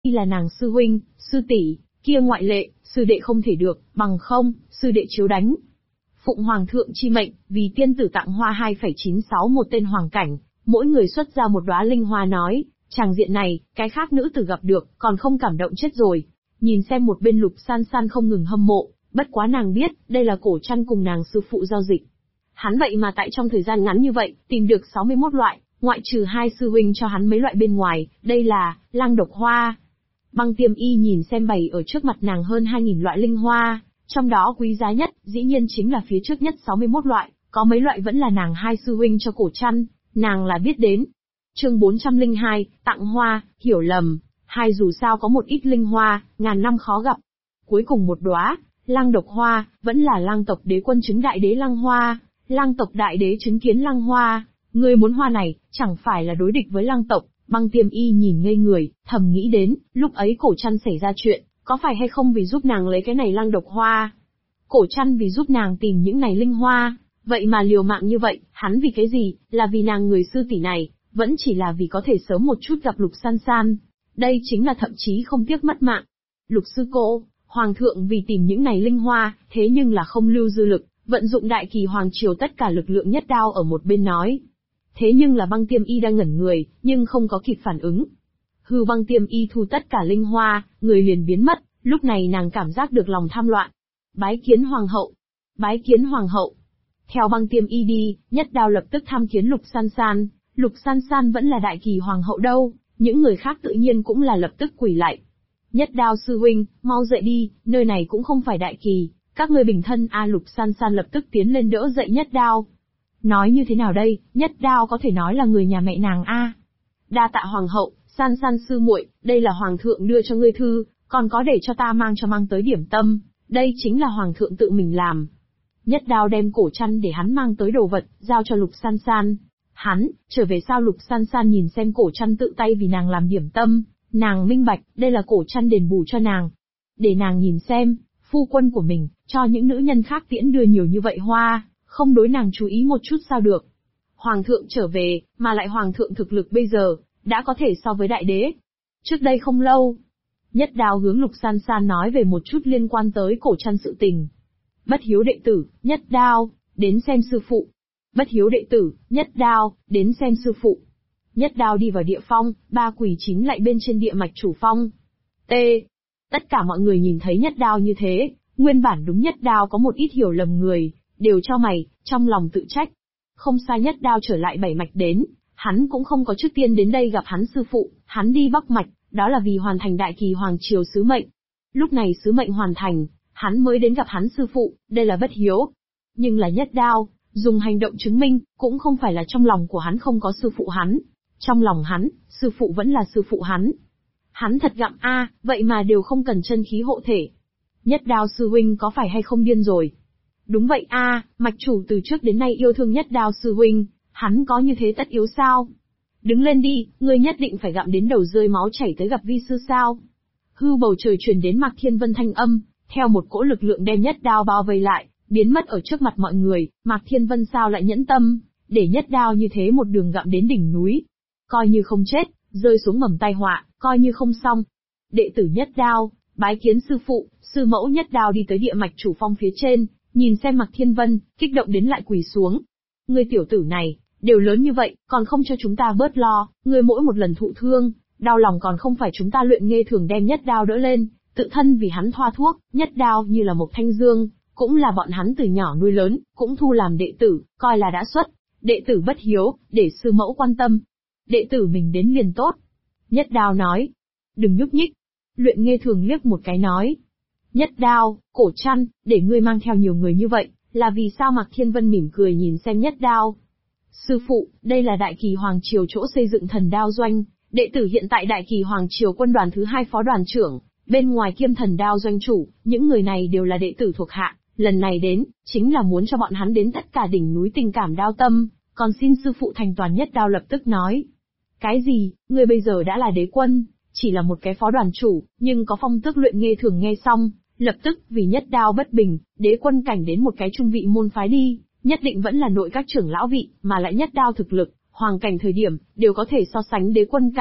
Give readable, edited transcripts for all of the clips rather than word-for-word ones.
là nàng sư huynh, sư tỷ, kia ngoại lệ, sư đệ không thể được, bằng không, sư đệ chiếu đánh. Phụng hoàng thượng chi mệnh, vì tiên tử tặng hoa 2,96 một tên hoàng cảnh, mỗi người xuất ra một đóa linh hoa nói, tràng diện này, cái khác nữ tử gặp được, còn không cảm động chết rồi. Nhìn xem một bên Lục San San không ngừng hâm mộ, bất quá nàng biết, đây là Cổ Trăn cùng nàng sư phụ giao dịch. Hắn vậy mà tại trong thời gian ngắn như vậy, tìm được 61 loại, ngoại trừ hai sư huynh cho hắn mấy loại bên ngoài, đây là, lang độc hoa. Băng Tiêm Y nhìn xem bày ở trước mặt nàng hơn 2.000 loại linh hoa, trong đó quý giá nhất, dĩ nhiên chính là phía trước nhất 61 loại, có mấy loại vẫn là nàng hai sư huynh cho Cổ Trăn, nàng là biết đến. Chương 402, tặng hoa, hiểu lầm, hai dù sao có một ít linh hoa, ngàn năm khó gặp. Cuối cùng một đóa, lang độc hoa, vẫn là lang tộc đế quân chứng đại đế lang hoa, lang tộc đại đế chứng kiến lang hoa, ngươi muốn hoa này, chẳng phải là đối địch với lang tộc. Băng Tiêm Y nhìn ngây người, thầm nghĩ đến, lúc ấy Cổ Trăn xảy ra chuyện, có phải hay không vì giúp nàng lấy cái này lang độc hoa? Cổ Trăn vì giúp nàng tìm những này linh hoa, vậy mà liều mạng như vậy, hắn vì cái gì, là vì nàng người sư tỷ này, vẫn chỉ là vì có thể sớm một chút gặp Lục San San. Đây chính là thậm chí không tiếc mất mạng. Lục sư cô, hoàng thượng vì tìm những này linh hoa, thế nhưng là không lưu dư lực, vận dụng đại kỳ hoàng triều tất cả lực lượng nhất đao ở một bên nói. Thế nhưng là Băng Tiêm Y đang ngẩn người, nhưng không có kịp phản ứng. Băng Tiêm Y thu tất cả linh hoa, người liền biến mất, lúc này nàng cảm giác được lòng tham loạn. Bái kiến hoàng hậu. Bái kiến hoàng hậu. Theo Băng Tiêm Y đi, nhất đao lập tức tham kiến Lục San San. Lục San San vẫn là đại kỳ hoàng hậu đâu, những người khác tự nhiên cũng là lập tức quỳ lại. Nhất đao sư huynh, mau dậy đi, nơi này cũng không phải đại kỳ, các ngươi bình thân a. Lục San San lập tức tiến lên đỡ dậy nhất đao. Nói như thế nào đây, nhất đao có thể nói là người nhà mẹ nàng a. Đa tạ hoàng hậu, San San sư muội, đây là hoàng thượng đưa cho ngươi thư, còn có để cho ta mang tới điểm tâm, đây chính là hoàng thượng tự mình làm. Nhất đao đem Cổ Trăn để hắn mang tới đồ vật, giao cho Lục San San. Hắn, trở về sao? Lục San San nhìn xem Cổ Trăn tự tay vì nàng làm điểm tâm, nàng minh bạch, đây là Cổ Trăn đền bù cho nàng. Để nàng nhìn xem, phu quân của mình, cho những nữ nhân khác tiễn đưa nhiều như vậy hoa, không đối nàng chú ý một chút sao được. Hoàng thượng trở về, mà lại hoàng thượng thực lực bây giờ, đã có thể so với đại đế. Trước đây không lâu, nhất đao hướng Lục San San nói về một chút liên quan tới Cổ Trăn sự tình. Bất hiếu đệ tử, nhất đao, đến xem sư phụ. Bất hiếu đệ tử, nhất đao, đến xem sư phụ. Nhất đao đi vào địa phong, ba quỳ chín lại bên trên địa mạch chủ phong. T. Tất cả mọi người nhìn thấy nhất đao như thế, nguyên bản đúng nhất đao có một ít hiểu lầm người, đều cho mày, trong lòng tự trách. Không sai, nhất đao trở lại bảy mạch đến, hắn cũng không có trước tiên đến đây gặp hắn sư phụ, hắn đi bắc mạch, đó là vì hoàn thành đại kỳ hoàng triều sứ mệnh. Lúc này sứ mệnh hoàn thành, hắn mới đến gặp hắn sư phụ, đây là bất hiếu. Nhưng là nhất đao, dùng hành động chứng minh, cũng không phải là trong lòng của hắn không có sư phụ hắn. Trong lòng hắn, sư phụ vẫn là sư phụ hắn. Hắn thật gặm a, vậy mà đều không cần chân khí hộ thể. Nhất đao sư huynh có phải hay không điên rồi? Đúng vậy a, mạch chủ từ trước đến nay yêu thương nhất đao sư huynh, hắn có như thế tất yếu sao? Đứng lên đi, ngươi nhất định phải gặm đến đầu rơi máu chảy tới gặp vi sư sao? Bầu trời truyền đến Mạc Thiên Vân thanh âm, theo một cỗ lực lượng đem nhất đao bao vây lại, biến mất ở trước mặt mọi người. Mạc Thiên Vân sao lại nhẫn tâm, để nhất đao như thế một đường gặm đến đỉnh núi. Coi như không chết, rơi xuống mầm tai họa, coi như không xong. Đệ tử nhất đao, bái kiến sư phụ, sư mẫu. Nhất đao đi tới địa mạch chủ phong phía trên, nhìn xem Mạc Thiên Vân, kích động đến lại quỳ xuống. Ngươi tiểu tử này, đều lớn như vậy, còn không cho chúng ta bớt lo, ngươi mỗi một lần thụ thương, đau lòng còn không phải chúng ta luyện nghê thường đem nhất đao đỡ lên, tự thân vì hắn thoa thuốc. Nhất đao như là một thanh dương, cũng là bọn hắn từ nhỏ nuôi lớn, cũng thu làm đệ tử, coi là đã xuất. Đệ tử bất hiếu, để sư mẫu quan tâm. Đệ tử mình đến liền tốt. Nhất đao nói. Đừng nhúc nhích. Luyện nghê thường liếc một cái nói. Nhất đao, Cổ Trăn, để ngươi mang theo nhiều người như vậy, là vì sao? Mạc Thiên Vân mỉm cười nhìn xem nhất đao. Sư phụ, đây là đại kỳ hoàng triều chỗ xây dựng thần đao doanh, đệ tử hiện tại đại kỳ hoàng triều quân đoàn thứ 2 phó đoàn trưởng, bên ngoài kiêm thần đao doanh chủ, những người này đều là đệ tử thuộc hạ, lần này đến, chính là muốn cho bọn hắn đến tất cả đỉnh núi tình cảm đao tâm, còn xin sư phụ thành toàn. Nhất đao lập tức nói. Cái gì, ngươi bây giờ đã là đế quân, chỉ là một cái phó đoàn chủ, nhưng có phong tước luyện nghê thường. Nghe xong, lập tức vì nhất đao bất bình, đế quân cảnh đến một cái trung vị môn phái đi, nhất định vẫn là nội các trưởng lão vị, mà lại nhất đao thực lực, hoàng cảnh thời điểm, đều có thể so sánh đế quân cảnh,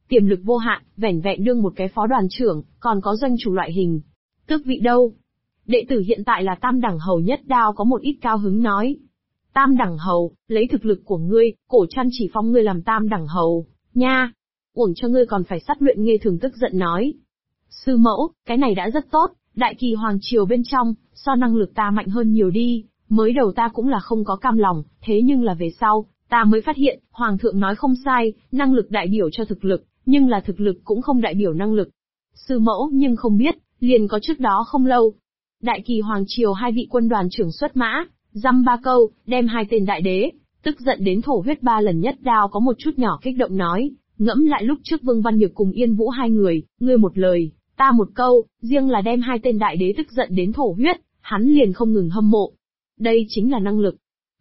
tiềm lực vô hạn, vẻn vẹn đương một cái phó đoàn trưởng, còn có doanh chủ loại hình. Tước vị đâu? Đệ tử hiện tại là tam đẳng hầu Nhất Đao có một ít cao hứng nói. Tam đẳng hầu, lấy thực lực của ngươi, Cổ Trăn chỉ phong ngươi làm tam đẳng hầu, nha. Uổng cho ngươi còn phải sát luyện, Nghê Thường tức giận nói. Sư mẫu, cái này đã rất tốt, Đại Kỳ Hoàng Triều bên trong, so năng lực ta mạnh hơn nhiều đi, mới đầu ta cũng là không có cam lòng, thế nhưng là về sau, ta mới phát hiện, Hoàng thượng nói không sai, năng lực đại biểu cho thực lực, nhưng là thực lực cũng không đại biểu năng lực. Sư mẫu nhưng không biết, liền có trước đó không lâu. Đại Kỳ Hoàng Triều hai vị quân đoàn trưởng xuất mã, dăm ba câu, đem hai tên đại đế, tức giận đến thổ huyết 3 lần. Nhất Đao có một chút nhỏ kích động nói, ngẫm lại lúc trước Vương Văn Nhược cùng Yên Vũ hai người, ngươi một lời, ta một câu, riêng là đem hai tên đại đế tức giận đến thổ huyết, hắn liền không ngừng hâm mộ. Đây chính là năng lực.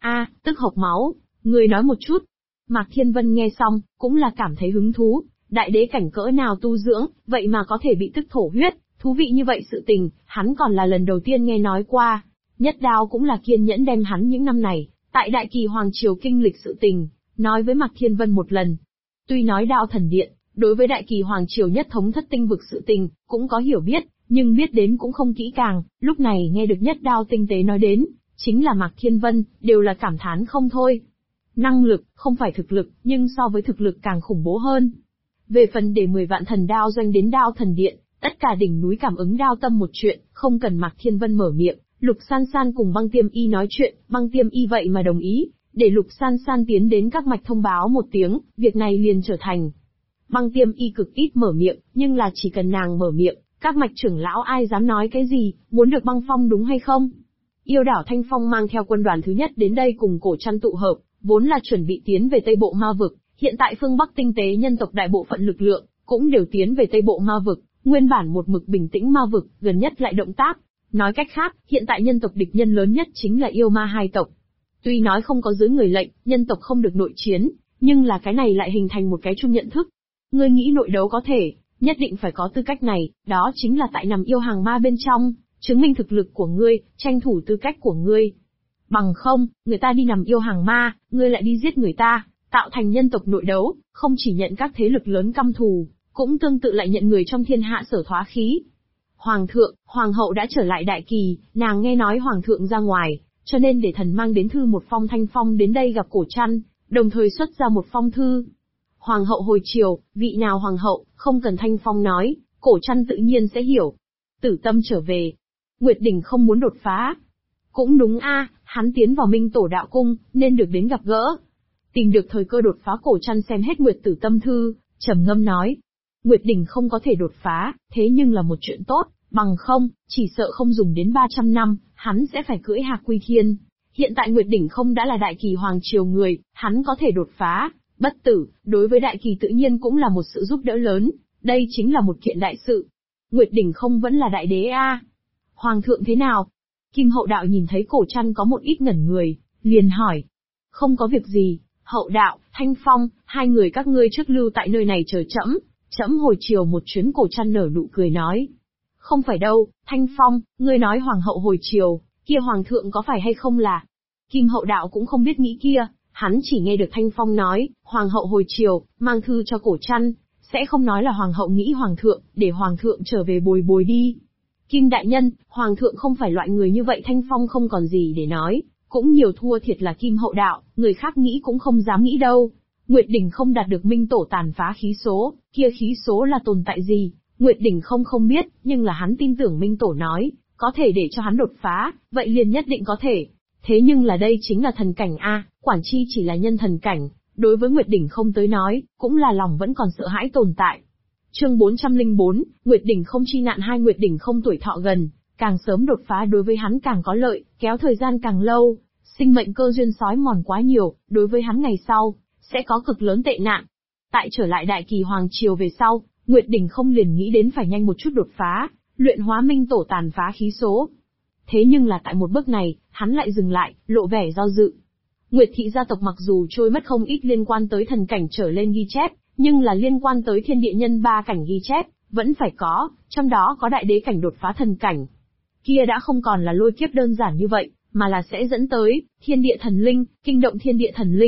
Tức hộc máu, ngươi nói một chút. Mạc Thiên Vân nghe xong, cũng là cảm thấy hứng thú, đại đế cảnh cỡ nào tu dưỡng, vậy mà có thể bị tức thổ huyết, thú vị như vậy sự tình, hắn còn là lần đầu tiên nghe nói qua. Nhất Đao cũng là kiên nhẫn đem hắn những năm này, tại Đại Kỳ Hoàng Triều kinh lịch sự tình, nói với Mạc Thiên Vân một lần. Tuy nói Đao Thần Điện, đối với Đại Kỳ Hoàng Triều nhất thống thất tinh vực sự tình, cũng có hiểu biết, nhưng biết đến cũng không kỹ càng, lúc này nghe được Nhất Đao tinh tế nói đến, chính là Mạc Thiên Vân, đều là cảm thán không thôi. Năng lực, không phải thực lực, nhưng so với thực lực càng khủng bố hơn. Về phần để 10 vạn thần đao doanh đến Đao Thần Điện, tất cả đỉnh núi cảm ứng đao tâm một chuyện, không cần Mạc Thiên Vân mở miệng, Lục San San cùng Băng Tiêm Y nói chuyện, Băng Tiêm Y vậy mà đồng ý, để Lục San San tiến đến các mạch thông báo một tiếng, việc này liền trở thành. Băng Tiêm Y cực ít mở miệng, nhưng là chỉ cần nàng mở miệng, các mạch trưởng lão ai dám nói cái gì, muốn được băng phong đúng hay không? Yêu đảo Thanh Phong mang theo quân đoàn thứ nhất đến đây cùng Cổ Trăn tụ hợp, vốn là chuẩn bị tiến về Tây Bộ Ma Vực, hiện tại phương Bắc tinh tế nhân tộc đại bộ phận lực lượng, cũng đều tiến về Tây Bộ Ma Vực, nguyên bản một mực bình tĩnh Ma Vực, gần nhất lại động tác. Nói cách khác, hiện tại nhân tộc địch nhân lớn nhất chính là yêu ma hai tộc. Tuy nói không có dưới người lệnh, nhân tộc không được nội chiến, nhưng là cái này lại hình thành một cái chung nhận thức. Ngươi nghĩ nội đấu có thể, nhất định phải có tư cách này, đó chính là tại nằm yêu hàng ma bên trong, chứng minh thực lực của ngươi, tranh thủ tư cách của ngươi. Bằng không, người ta đi nằm yêu hàng ma, ngươi lại đi giết người ta, tạo thành nhân tộc nội đấu, không chỉ nhận các thế lực lớn căm thù, cũng tương tự lại nhận người trong thiên hạ sở thoá khí. Hoàng thượng, hoàng hậu đã trở lại Đại Kỳ, nàng nghe nói hoàng thượng ra ngoài, cho nên để thần mang đến thư một phong Thanh Phong đến đây gặp Cổ Trăn, đồng thời xuất ra một phong thư. Hoàng hậu hồi triều, vị nào hoàng hậu, không cần Thanh Phong nói, Cổ Trăn tự nhiên sẽ hiểu. Tử Tâm trở về. Nguyệt Đình không muốn đột phá. Cũng đúng hắn tiến vào Minh Tổ đạo cung, nên được đến gặp gỡ. Tìm được thời cơ đột phá. Cổ Trăn xem hết Nguyệt Tử Tâm thư, trầm ngâm nói. Nguyệt Đình không có thể đột phá, thế nhưng là một chuyện tốt, bằng không, chỉ sợ không dùng đến 300 năm, hắn sẽ phải cưỡi Hạc Quy Thiên. Hiện tại Nguyệt Đỉnh không đã là Đại Kỳ Hoàng Triều người, hắn có thể đột phá, bất tử, đối với Đại Kỳ tự nhiên cũng là một sự giúp đỡ lớn, đây chính là một kiện đại sự. Nguyệt Đỉnh không vẫn là đại đế Hoàng thượng thế nào? Kim Hậu Đạo nhìn thấy Cổ Trăn có một ít ngẩn người, liền hỏi. Không có việc gì, Hậu Đạo, Thanh Phong, hai người các ngươi trước lưu tại nơi này chờ trẫm hồi chiều một chuyến. Cổ Trăn nở nụ cười nói. Không phải đâu, Thanh Phong, ngươi nói hoàng hậu hồi chiều, kia hoàng thượng có phải hay không là? Kim Hậu Đạo cũng không biết nghĩ kia, hắn chỉ nghe được Thanh Phong nói, hoàng hậu hồi chiều, mang thư cho Cổ Trăn, sẽ không nói là hoàng hậu nghĩ hoàng thượng, để hoàng thượng trở về bồi bồi đi. Kim đại nhân, hoàng thượng không phải loại người như vậy. Thanh Phong không còn gì để nói, cũng nhiều thua thiệt là Kim Hậu Đạo, người khác nghĩ cũng không dám nghĩ đâu. Nguyệt Đỉnh không đạt được Minh Tổ tàn phá khí số, kia khí số là tồn tại gì? Nguyệt Đỉnh không biết, nhưng là hắn tin tưởng Minh Tổ nói, có thể để cho hắn đột phá, vậy liền nhất định có thể. Thế nhưng là đây chính là thần cảnh quản chi chỉ là nhân thần cảnh, đối với Nguyệt Đỉnh không tới nói, cũng là lòng vẫn còn sợ hãi tồn tại. Chương 404, Nguyệt Đỉnh không chi nạn. Hai Nguyệt Đỉnh không tuổi thọ gần, càng sớm đột phá đối với hắn càng có lợi, kéo thời gian càng lâu, sinh mệnh cơ duyên sói mòn quá nhiều, đối với hắn ngày sau sẽ có cực lớn tệ nạn. Tại trở lại Đại Kỳ Hoàng Triều về sau, Nguyệt Đỉnh không liền nghĩ đến phải nhanh một chút đột phá, luyện hóa Minh Tổ tàn phá khí số. Thế nhưng là tại một bước này, hắn lại dừng lại, lộ vẻ do dự. Nguyệt thị gia tộc mặc dù trôi mất không ít liên quan tới thần cảnh trở lên ghi chép, nhưng là liên quan tới thiên địa nhân 3 cảnh ghi chép, vẫn phải có, trong đó có đại đế cảnh đột phá thần cảnh. Kia đã không còn là lôi kiếp đơn giản như vậy, mà là sẽ dẫn tới thiên địa thần linh, kinh động thiên địa thần linh,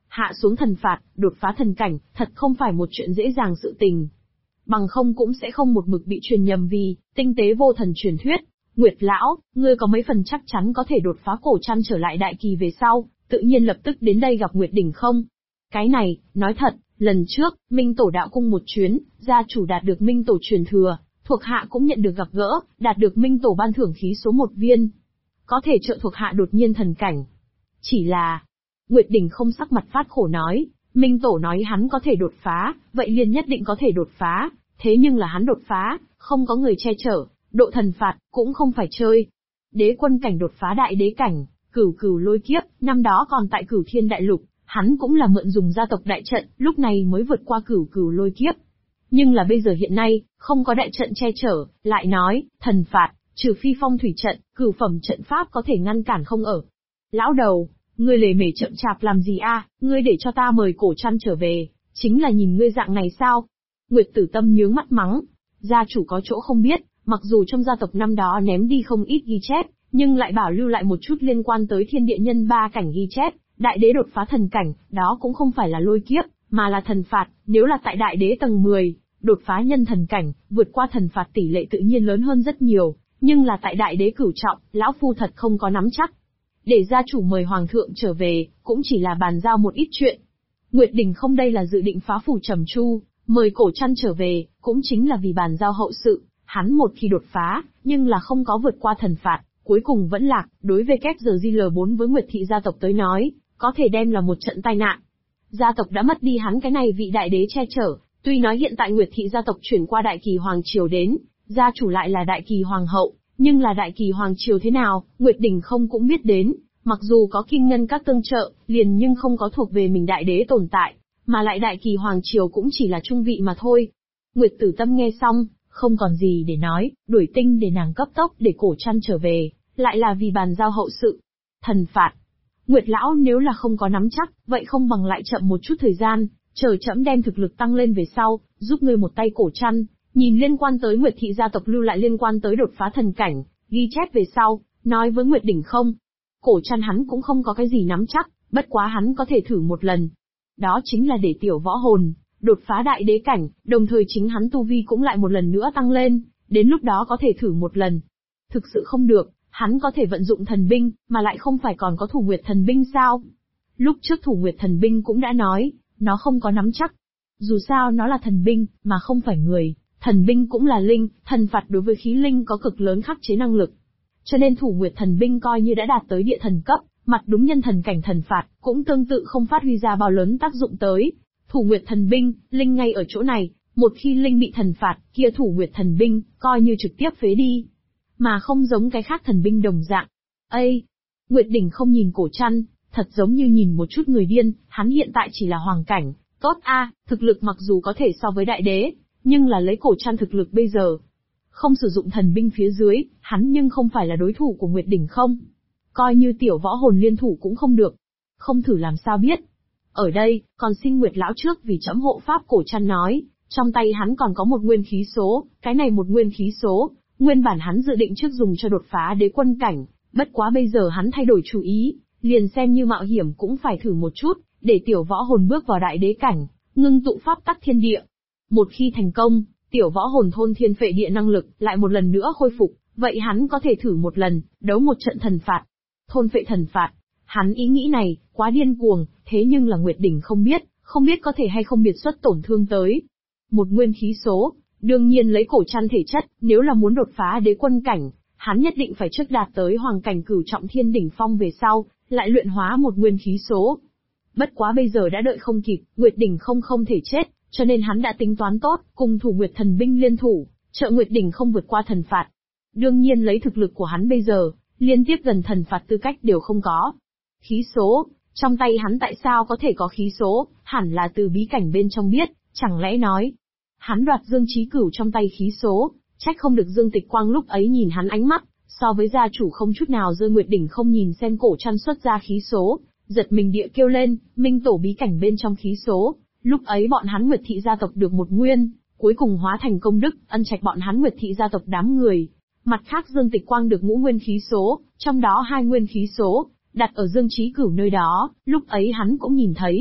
Hạ xuống thần phạt, đột phá thần cảnh, thật không phải một chuyện dễ dàng sự tình. Bằng không cũng sẽ không một mực bị truyền nhầm vì tinh tế vô thần truyền thuyết. Nguyệt lão, ngươi có mấy phần chắc chắn có thể đột phá cổ trăn trở lại đại kỳ về sau, tự nhiên lập tức đến đây gặp Nguyệt đỉnh không? Cái này, nói thật, lần trước, Minh Tổ đạo cung một chuyến, gia chủ đạt được Minh Tổ truyền thừa, thuộc hạ cũng nhận được gặp gỡ, đạt được Minh Tổ ban thưởng khí số 1 viên. Có thể trợ thuộc hạ đột nhiên thần cảnh. Chỉ là, Nguyệt đỉnh không sắc mặt phát khổ nói, Minh Tổ nói hắn có thể đột phá, vậy liền nhất định có thể đột phá, thế nhưng là hắn đột phá, không có người che chở, độ thần phạt, cũng không phải chơi. Đế quân cảnh đột phá đại đế cảnh, cửu cửu lôi kiếp, năm đó còn tại Cửu Thiên Đại Lục, hắn cũng là mượn dùng gia tộc đại trận, lúc này mới vượt qua cửu cửu lôi kiếp. Nhưng là bây giờ hiện nay, không có đại trận che chở, lại nói, thần phạt, trừ phi phong thủy trận, cửu phẩm trận pháp có thể ngăn cản không ở. Lão đầu, ngươi lề mề chậm chạp làm gì a? Ngươi để cho ta mời cổ trăn trở về, chính là nhìn ngươi dạng này sao? Nguyệt Tử Tâm nhướng mắt mắng, gia chủ có chỗ không biết, mặc dù trong gia tộc năm đó ném đi không ít ghi chép, nhưng lại bảo lưu lại một chút liên quan tới thiên địa nhân ba cảnh ghi chép, đại đế đột phá thần cảnh, đó cũng không phải là lôi kiếp, mà là thần phạt, nếu là tại đại đế tầng 10, đột phá nhân thần cảnh, vượt qua thần phạt tỷ lệ tự nhiên lớn hơn rất nhiều, nhưng là tại đại đế cửu trọng, lão phu thật không có nắm chắc. Để gia chủ mời hoàng thượng trở về, cũng chỉ là bàn giao một ít chuyện. Nguyệt Đình không đây là dự định phá phủ trầm chu, mời cổ trăn trở về, cũng chính là vì bàn giao hậu sự, hắn một khi đột phá, nhưng là không có vượt qua thần phạt, cuối cùng vẫn lạc, đối với kép giờ GL4 với Nguyệt thị gia tộc tới nói, có thể đem là một trận tai nạn. Gia tộc đã mất đi hắn cái này vị đại đế che chở, tuy nói hiện tại Nguyệt thị gia tộc chuyển qua đại kỳ hoàng triều đến, gia chủ lại là đại kỳ hoàng hậu, nhưng là đại kỳ hoàng triều thế nào, Nguyệt Đình không cũng biết đến, mặc dù có kim ngân các tương trợ, liền nhưng không có thuộc về mình đại đế tồn tại, mà lại đại kỳ hoàng triều cũng chỉ là trung vị mà thôi. Nguyệt Tử Tâm nghe xong, không còn gì để nói, đuổi tinh để nàng cấp tốc để cổ trăn trở về, lại là vì bàn giao hậu sự. Thần phạt. Nguyệt lão nếu là không có nắm chắc, vậy không bằng lại chậm một chút thời gian, chờ trẫm đem thực lực tăng lên về sau, giúp ngươi một tay cổ trăn, nhìn liên quan tới Nguyệt thị gia tộc lưu lại liên quan tới đột phá thần cảnh, ghi chép về sau, nói với Nguyệt đỉnh không. Cổ trăn hắn cũng không có cái gì nắm chắc, bất quá hắn có thể thử một lần. Đó chính là để tiểu võ hồn, đột phá đại đế cảnh, đồng thời chính hắn tu vi cũng lại một lần nữa tăng lên, đến lúc đó có thể thử một lần. Thực sự không được, hắn có thể vận dụng thần binh, mà lại không phải còn có thủ nguyệt thần binh sao? Lúc trước thủ nguyệt thần binh cũng đã nói, nó không có nắm chắc. Dù sao nó là thần binh, mà không phải người, thần binh cũng là linh, thần phạt đối với khí linh có cực lớn khắc chế năng lực. Cho nên thủ nguyệt thần binh coi như đã đạt tới địa thần cấp, mặt đúng nhân thần cảnh thần phạt, cũng tương tự không phát huy ra bao lớn tác dụng tới. Thủ nguyệt thần binh, linh ngay ở chỗ này, một khi linh bị thần phạt, kia thủ nguyệt thần binh, coi như trực tiếp phế đi. Mà không giống cái khác thần binh đồng dạng. Ây! Nguyệt đỉnh không nhìn cổ trăn, thật giống như nhìn một chút người điên, hắn hiện tại chỉ là hoàng cảnh, tốt a, thực lực mặc dù có thể so với đại đế, nhưng là lấy cổ trăn thực lực bây giờ. Không sử dụng thần binh phía dưới, hắn nhưng không phải là đối thủ của Nguyệt đỉnh không. Coi như tiểu võ hồn liên thủ cũng không được. Không thử làm sao biết. Ở đây, còn xin Nguyệt lão trước vì trẫm hộ pháp cổ trăn nói, trong tay hắn còn có một nguyên khí số, cái này một nguyên khí số, nguyên bản hắn dự định trước dùng cho đột phá đế quân cảnh, bất quá bây giờ hắn thay đổi chủ ý, liền xem như mạo hiểm cũng phải thử một chút, để tiểu võ hồn bước vào đại đế cảnh, ngưng tụ pháp tắc thiên địa. Một khi thành công, tiểu võ hồn thôn thiên phệ địa năng lực lại một lần nữa khôi phục, vậy hắn có thể thử một lần, đấu một trận thần phạt. Thôn phệ thần phạt, hắn ý nghĩ này, quá điên cuồng, thế nhưng là Nguyệt đỉnh không biết có thể hay không biệt xuất tổn thương tới. Một nguyên khí số, đương nhiên lấy cổ trăn thể chất, nếu là muốn đột phá đế quân cảnh, hắn nhất định phải trước đạt tới hoàng cảnh cửu trọng thiên đỉnh phong về sau, lại luyện hóa một nguyên khí số. Bất quá bây giờ đã đợi không kịp, Nguyệt đỉnh không thể chết, cho nên hắn đã tính toán tốt, cùng thủ Nguyệt thần binh liên thủ, trợ Nguyệt đỉnh không vượt qua thần phạt. Đương nhiên lấy thực lực của hắn bây giờ, liên tiếp gần thần phạt tư cách đều không có. Khí số, trong tay hắn tại sao có thể có khí số, hẳn là từ bí cảnh bên trong biết, chẳng lẽ nói. Hắn đoạt Dương Chí Cửu trong tay khí số, trách không được Dương Tịch Quang lúc ấy nhìn hắn ánh mắt, so với gia chủ không chút nào rơi. Nguyệt đỉnh không nhìn xem cổ trăn xuất ra khí số, giật mình địa kêu lên, minh tổ bí cảnh bên trong khí số, lúc ấy bọn hắn Nguyệt thị gia tộc được một nguyên, cuối cùng hóa thành công đức, ân trạch bọn hắn Nguyệt thị gia tộc đám người. Mặt khác Dương Tịch Quang được ngũ nguyên khí số, trong đó 2 nguyên khí số, đặt ở Dương Chí Cửu nơi đó, lúc ấy hắn cũng nhìn thấy,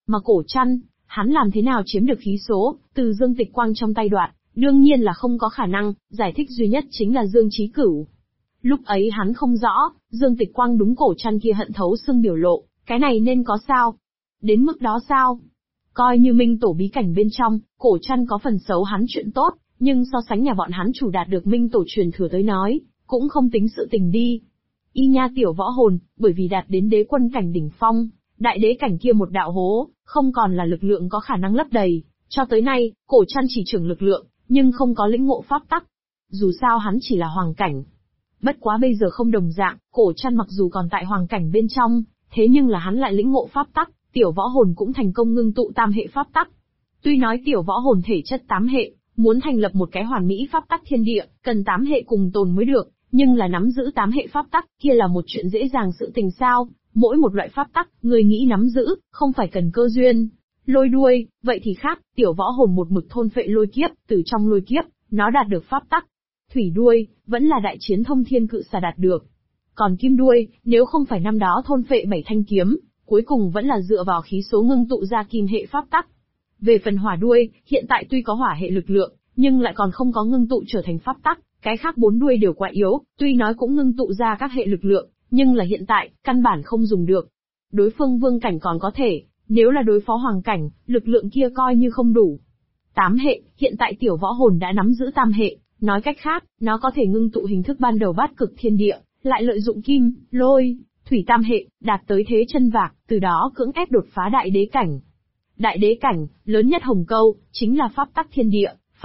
Mà Cổ Trăn, hắn làm thế nào chiếm được khí số từ Dương Tịch Quang trong tay đoạt, đương nhiên là không có khả năng, giải thích duy nhất chính là Dương Chí Cửu. Lúc ấy hắn không rõ, Dương Tịch Quang đúng Cổ Trăn kia hận thấu xương biểu lộ, cái này nên có sao? Đến mức đó sao? Coi như minh tổ bí cảnh bên trong, Cổ Trăn có phần xấu hắn chuyện tốt, nhưng so sánh nhà bọn hắn chủ đạt được minh tổ truyền thừa tới nói, cũng không tính sự tình đi. Y nha tiểu võ hồn, bởi vì đạt đến đế quân cảnh đỉnh phong, đại đế cảnh kia một đạo hố, không còn là lực lượng có khả năng lấp đầy, cho tới nay, Cổ Trăn chỉ trưởng lực lượng, nhưng không có lĩnh ngộ pháp tắc. Dù sao hắn chỉ là hoàng cảnh. Bất quá bây giờ không đồng dạng, Cổ Trăn mặc dù còn tại hoàng cảnh bên trong, thế nhưng là hắn lại lĩnh ngộ pháp tắc, tiểu võ hồn cũng thành công ngưng tụ tam hệ pháp tắc. Tuy nói tiểu võ hồn thể chất 8 hệ, muốn thành lập một cái hoàn mỹ pháp tắc thiên địa, cần 8 hệ cùng tồn mới được, nhưng là nắm giữ 8 hệ pháp tắc, kia là một chuyện dễ dàng sự tình sao? Mỗi một loại pháp tắc, người nghĩ nắm giữ, không phải cần cơ duyên. Lôi đuôi, vậy thì khác, tiểu võ hồn một mực thôn phệ lôi kiếp, từ trong lôi kiếp, nó đạt được pháp tắc. Thủy đuôi, vẫn là đại chiến thông thiên cự xà đạt được. Còn kim đuôi, nếu không phải năm đó thôn phệ 7 thanh kiếm, cuối cùng vẫn là dựa vào khí số ngưng tụ ra kim hệ pháp tắc. Về phần hỏa đuôi, hiện tại tuy có hỏa hệ lực lượng, nhưng lại còn không có ngưng tụ trở thành pháp tắc, cái khác 4 đuôi đều quá yếu, tuy nói cũng ngưng tụ ra các hệ lực lượng, nhưng là hiện tại, căn bản không dùng được. Đối phương vương cảnh còn có thể, nếu là đối phó hoàng cảnh, lực lượng kia coi như không đủ. 8 hệ, hiện tại tiểu võ hồn đã nắm giữ tam hệ, nói cách khác, nó có thể ngưng tụ hình thức ban đầu bát cực thiên địa, lại lợi dụng kim, lôi, thủy tam hệ, đạt tới thế chân vạc, từ đó cưỡng ép đột phá đại đế cảnh. Đại đế cảnh, lớn nhất hồng câu, chính là pháp tắc thiên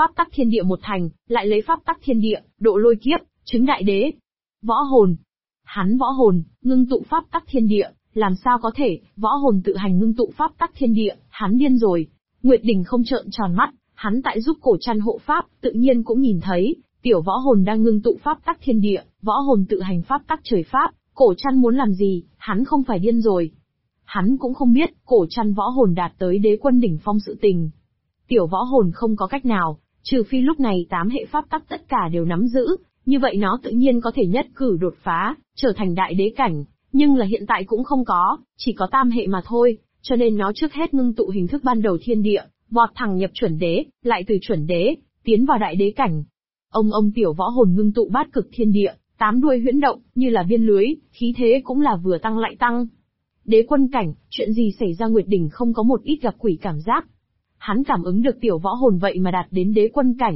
địa một thành, lại lấy pháp tắc thiên địa, độ lôi kiếp, chứng đại đế. Võ hồn. Hắn võ hồn, ngưng tụ pháp tắc thiên địa, làm sao có thể, võ hồn tự hành ngưng tụ pháp tắc thiên địa, hắn điên rồi. Nguyệt Đình không trợn tròn mắt, hắn tại giúp Cổ Trăn hộ pháp, tự nhiên cũng nhìn thấy, tiểu võ hồn đang ngưng tụ pháp tắc thiên địa, võ hồn tự hành pháp tắc trời pháp, Cổ Trăn muốn làm gì, hắn không phải điên rồi. Hắn cũng không biết, Cổ Trăn võ hồn đạt tới đế quân đỉnh phong sự tình. Tiểu võ hồn không có cách nào, trừ phi lúc này 8 hệ pháp tắc tất cả đều nắm giữ, như vậy nó tự nhiên có thể nhất cử đột phá, trở thành đại đế cảnh, nhưng là hiện tại cũng không có, chỉ có tam hệ mà thôi, cho nên nó trước hết ngưng tụ hình thức ban đầu thiên địa, vọt thẳng nhập chuẩn đế, lại từ chuẩn đế, tiến vào đại đế cảnh. Ông tiểu võ hồn ngưng tụ bát cực thiên địa, 8 đuôi huyễn động, như là viên lưới, khí thế cũng là vừa tăng lại tăng. Đế quân cảnh, chuyện gì xảy ra? Nguyệt Đình không có một ít gặp quỷ cảm giác. Hắn cảm ứng được tiểu võ hồn vậy mà đạt đến đế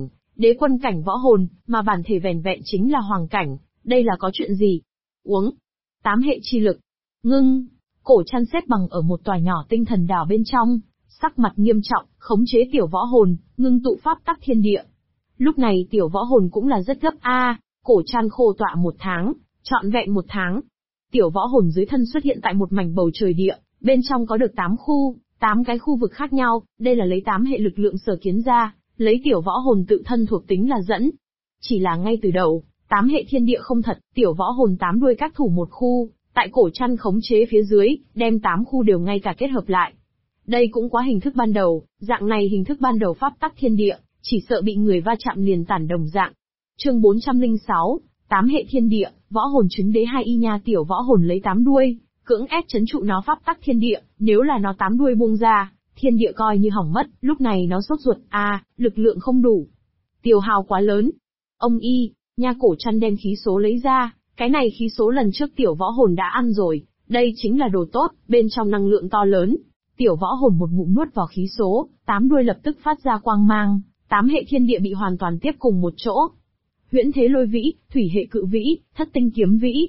quân cảnh võ hồn, mà bản thể vẻn vẹn chính là hoàng cảnh, đây là có chuyện gì? Uống 8 hệ chi lực. Ngưng, Cổ Trăn xếp bằng ở một tòa nhỏ tinh thần đảo bên trong, sắc mặt nghiêm trọng, khống chế tiểu võ hồn, ngưng tụ pháp tắc thiên địa. Lúc này tiểu võ hồn cũng là rất gấp Cổ Trăn khô tọa 1 tháng, trọn vẹn 1 tháng. Tiểu võ hồn dưới thân xuất hiện tại một mảnh bầu trời địa, bên trong có được 8 khu, 8 cái khu vực khác nhau, đây là lấy 8 hệ lực lượng sở kiến ra, lấy tiểu võ hồn tự thân thuộc tính là dẫn. Chỉ là ngay từ đầu, 8 hệ thiên địa không thật, tiểu võ hồn 8 đuôi các thủ một khu, tại Cổ Trăn khống chế phía dưới, đem 8 khu đều ngay cả kết hợp lại. Đây cũng quá hình thức ban đầu, dạng này hình thức ban đầu pháp tắc thiên địa, chỉ sợ bị người va chạm liền tản đồng dạng. Chương 406, 8 hệ thiên địa, võ hồn chứng đế 2 y nha tiểu võ hồn lấy 8 đuôi, cưỡng ép trấn trụ nó pháp tắc thiên địa, nếu là nó 8 đuôi buông ra, thiên địa coi như hỏng mất, lúc này nó sốt ruột, lực lượng không đủ. Tiêu hao quá lớn. Ông nha Cổ Trăn đem khí số lấy ra, cái này khí số lần trước tiểu võ hồn đã ăn rồi, đây chính là đồ tốt, bên trong năng lượng to lớn. Tiểu võ hồn một ngụm nuốt vào khí số, 8 đuôi lập tức phát ra quang mang, 8 hệ thiên địa bị hoàn toàn tiếp cùng một chỗ. Huyễn thế lôi vĩ, thủy hệ cự vĩ, thất tinh kiếm vĩ,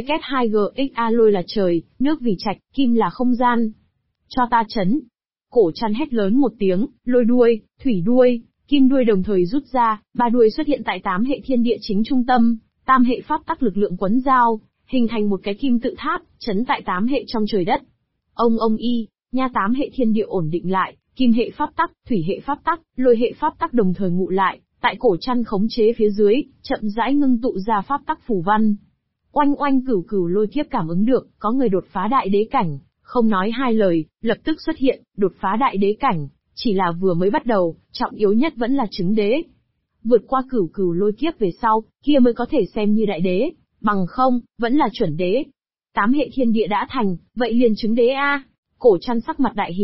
VK2GXA lôi là trời, nước vì trạch, kim là không gian. Cho ta chấn. Cổ Trăn hét lớn một tiếng, lôi đuôi, thủy đuôi, kim đuôi đồng thời rút ra, 3 đuôi xuất hiện tại 8 hệ thiên địa chính trung tâm, tam hệ pháp tắc lực lượng quấn giao, hình thành một cái kim tự tháp, chấn tại 8 hệ trong trời đất. Ông nha 8 hệ thiên địa ổn định lại, kim hệ pháp tắc, thủy hệ pháp tắc, lôi hệ pháp tắc đồng thời ngụ lại, tại Cổ Trăn khống chế phía dưới, chậm rãi ngưng tụ ra pháp tắc phù văn. Oanh oanh cửu lôi kiếp cảm ứng được, có người đột phá đại đế cảnh, không nói hai lời, lập tức xuất hiện, đột phá đại đế cảnh, chỉ là vừa mới bắt đầu, trọng yếu nhất vẫn là chứng đế. Vượt qua cửu lôi kiếp về sau, kia mới có thể xem như đại đế, bằng không, vẫn là chuẩn đế. 8 hệ thiên địa đã thành, vậy liền chứng đế Cổ Trăn sắc mặt đại hỉ,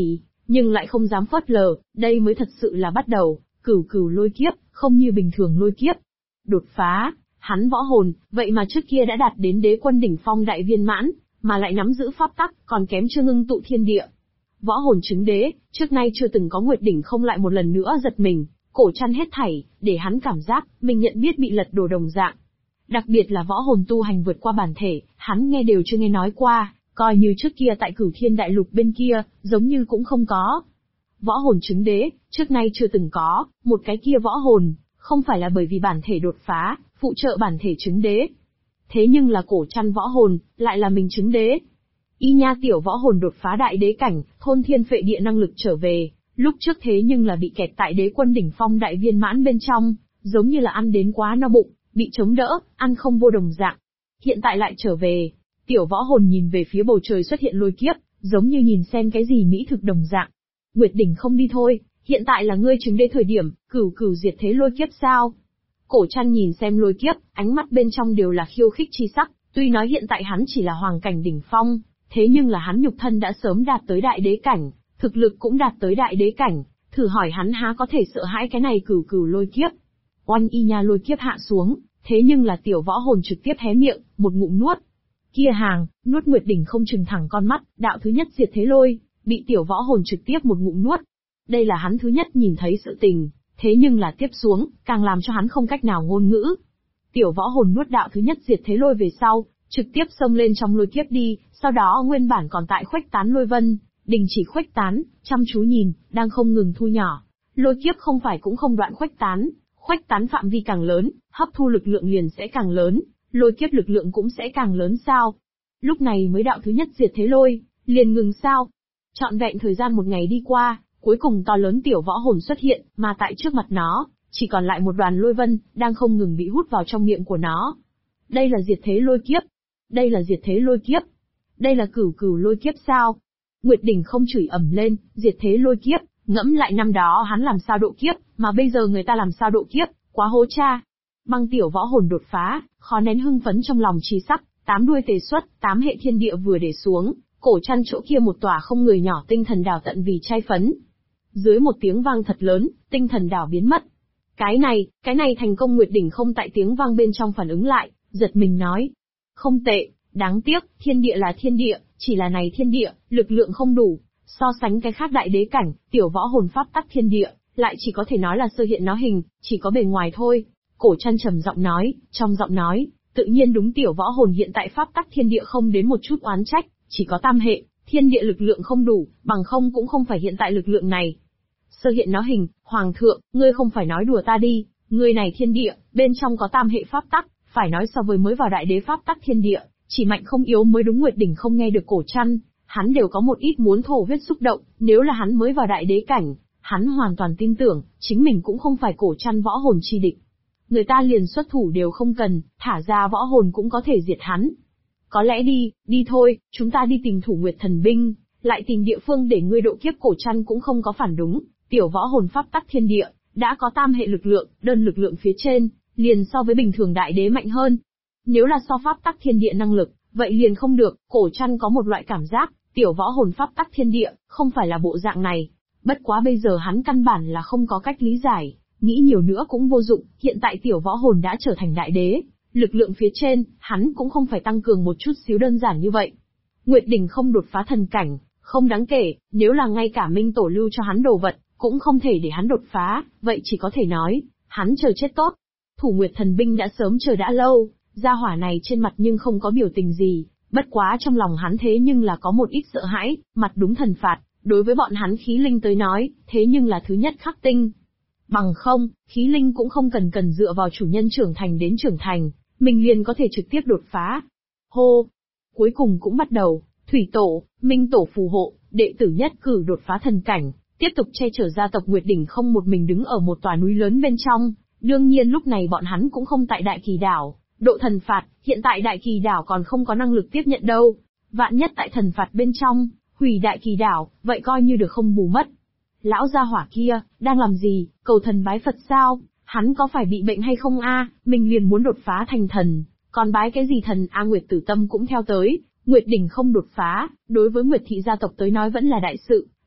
nhưng lại không dám phớt lờ, đây mới thật sự là bắt đầu, cửu cửu lôi kiếp, không như bình thường lôi kiếp. Đột phá, hắn võ hồn, vậy mà trước kia đã đạt đến đế quân đỉnh phong đại viên mãn, mà lại nắm giữ pháp tắc, còn kém chưa ngưng tụ thiên địa. Võ hồn chứng đế, trước nay chưa từng có Nguyệt đỉnh không lại một lần nữa giật mình, cổ chăn hết thảy, để hắn cảm giác, mình nhận biết bị lật đổ đồng dạng. Đặc biệt là võ hồn tu hành vượt qua bản thể, hắn nghe đều chưa nghe nói qua, coi như trước kia tại Cửu Thiên Đại Lục bên kia, giống như cũng không có. Võ hồn chứng đế, trước nay chưa từng có, một cái kia võ hồn, không phải là bởi vì bản thể đột phá, phụ trợ bản thể chứng đế. Thế nhưng là cổ chăn võ hồn, lại là mình chứng đế. Y nha tiểu võ hồn đột phá đại đế cảnh, thôn thiên phệ địa năng lực trở về, lúc trước thế nhưng là bị kẹt tại đế quân đỉnh phong đại viên mãn bên trong, giống như là ăn đến quá no bụng, bị chống đỡ, ăn không vô đồng dạng. Hiện tại lại trở về, tiểu võ hồn nhìn về phía bầu trời xuất hiện lôi kiếp, giống như nhìn xem cái gì mỹ thực đồng dạng. Nguyệt đỉnh không đi thôi, hiện tại là ngươi chứng đế thời điểm, cửu cửu diệt thế lôi kiếp sao? Cổ chăn nhìn xem lôi kiếp, ánh mắt bên trong đều là khiêu khích chi sắc, tuy nói hiện tại hắn chỉ là hoàng cảnh đỉnh phong, thế nhưng là hắn nhục thân đã sớm đạt tới đại đế cảnh, thực lực cũng đạt tới đại đế cảnh, thử hỏi hắn há có thể sợ hãi cái này cửu cửu lôi kiếp. Oanh y nha lôi kiếp hạ xuống, thế nhưng là tiểu võ hồn trực tiếp hé miệng, một ngụm nuốt. Kia hàng, nuốt Nguyệt đỉnh không chừng thẳng con mắt, đạo thứ nhất diệt thế lôi, bị tiểu võ hồn trực tiếp một ngụm nuốt. Đây là hắn thứ nhất nhìn thấy sự tình, thế nhưng là tiếp xuống, càng làm cho hắn không cách nào ngôn ngữ. Tiểu võ hồn nuốt đạo thứ nhất diệt thế lôi về sau, trực tiếp xông lên trong lôi kiếp đi, sau đó nguyên bản còn tại khuếch tán lôi vân, đình chỉ khuếch tán, chăm chú nhìn, đang không ngừng thu nhỏ. Lôi kiếp không phải cũng không đoạn khuếch tán phạm vi càng lớn, hấp thu lực lượng liền sẽ càng lớn, lôi kiếp lực lượng cũng sẽ càng lớn sao? Lúc này mới đạo thứ nhất diệt thế lôi, liền ngừng sao? Trọn vẹn thời gian một ngày đi qua, cuối cùng to lớn tiểu võ hồn xuất hiện, mà tại trước mặt nó, chỉ còn lại một đoàn lôi vân, đang không ngừng bị hút vào trong miệng của nó. Đây là diệt thế lôi kiếp. Đây là diệt thế lôi kiếp. Đây là cửu cửu lôi kiếp sao? Nguyệt đỉnh không chửi ầm lên, diệt thế lôi kiếp, ngẫm lại năm đó hắn làm sao độ kiếp, mà bây giờ người ta làm sao độ kiếp, quá hố cha. Băng tiểu võ hồn đột phá, khó nén hưng phấn trong lòng chi sắc, 8 đuôi tề xuất, 8 hệ thiên địa vừa để xuống, cổ chăn chỗ kia một tòa không người nhỏ tinh thần đảo tận vì chai phấn. Dưới một tiếng vang thật lớn, tinh thần đảo biến mất. Cái này thành công. Nguyệt đỉnh không tại tiếng vang bên trong phản ứng lại, giật mình nói. Không tệ, đáng tiếc, thiên địa là thiên địa, chỉ là này thiên địa, lực lượng không đủ, so sánh cái khác đại đế cảnh, tiểu võ hồn pháp tắc thiên địa, lại chỉ có thể nói là sơ hiện nó hình, chỉ có bề ngoài thôi. Cổ chăn trầm giọng nói, trong giọng nói, tự nhiên đúng tiểu võ hồn hiện tại pháp tắc thiên địa không đến một chút oán trách, chỉ có tam hệ, thiên địa lực lượng không đủ, bằng không cũng không phải hiện tại lực lượng này. Sơ hiện nó hình, hoàng thượng, ngươi không phải nói đùa ta đi, ngươi này thiên địa, bên trong có tam hệ pháp tắc, phải nói so với mới vào đại đế pháp tắc thiên địa, chỉ mạnh không yếu mới đúng. Nguyệt đỉnh không nghe được cổ chăn, hắn đều có một ít muốn thổ huyết xúc động, nếu là hắn mới vào đại đế cảnh, hắn hoàn toàn tin tưởng, chính mình cũng không phải cổ chăn võ hồn chi địch. Người ta liền xuất thủ đều không cần, thả ra võ hồn cũng có thể diệt hắn. Có lẽ đi thôi, chúng ta đi tìm Thủ Nguyệt thần binh, lại tìm địa phương để ngươi độ kiếp. Cổ chăn cũng không có phản đúng, tiểu võ hồn pháp tắc thiên địa, đã có tam hệ lực lượng, đơn lực lượng phía trên, liền so với bình thường đại đế mạnh hơn. Nếu là so pháp tắc thiên địa năng lực, vậy liền không được. Cổ chăn có một loại cảm giác, tiểu võ hồn pháp tắc thiên địa, không phải là bộ dạng này. Bất quá bây giờ hắn căn bản là không có cách lý giải, nghĩ nhiều nữa cũng vô dụng, hiện tại tiểu võ hồn đã trở thành đại đế, lực lượng phía trên, hắn cũng không phải tăng cường một chút xíu đơn giản như vậy. Nguyệt đỉnh không đột phá thần cảnh, không đáng kể, nếu là ngay cả Minh Tổ lưu cho hắn đồ vật, cũng không thể để hắn đột phá, vậy chỉ có thể nói, hắn chờ chết tốt. Thủ Nguyệt thần binh đã sớm chờ đã lâu, gia hỏa này trên mặt nhưng không có biểu tình gì, bất quá trong lòng hắn thế nhưng là có một ít sợ hãi, mặt đúng thần phạt, đối với bọn hắn khí linh tới nói, thế nhưng là thứ nhất khắc tinh. Bằng không, khí linh cũng không cần dựa vào chủ nhân trưởng thành đến trưởng thành, mình liền có thể trực tiếp đột phá. Hô! Cuối cùng cũng bắt đầu, Thủy Tổ, Minh Tổ phù hộ, đệ tử nhất cử đột phá thần cảnh, tiếp tục che chở gia tộc Nguyệt đỉnh không một mình đứng ở một tòa núi lớn bên trong. Đương nhiên lúc này bọn hắn cũng không tại Đại Kỳ Đảo, độ thần phạt, hiện tại Đại Kỳ Đảo còn không có năng lực tiếp nhận đâu. Vạn nhất tại thần phạt bên trong, hủy Đại Kỳ Đảo, vậy coi như được không bù mất. Lão gia hỏa kia, đang làm gì, cầu thần bái Phật sao? Hắn có phải bị bệnh hay không a? Mình liền muốn đột phá thành thần, còn bái cái gì thần a? Nguyệt Tử Tâm cũng theo tới, Nguyệt đỉnh không đột phá, đối với Nguyệt thị gia tộc tới nói vẫn là đại sự,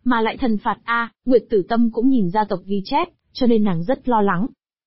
Mà lại thần phạt Nguyệt Tử Tâm cũng nhìn gia tộc ghi chép, cho nên nàng rất lo lắng.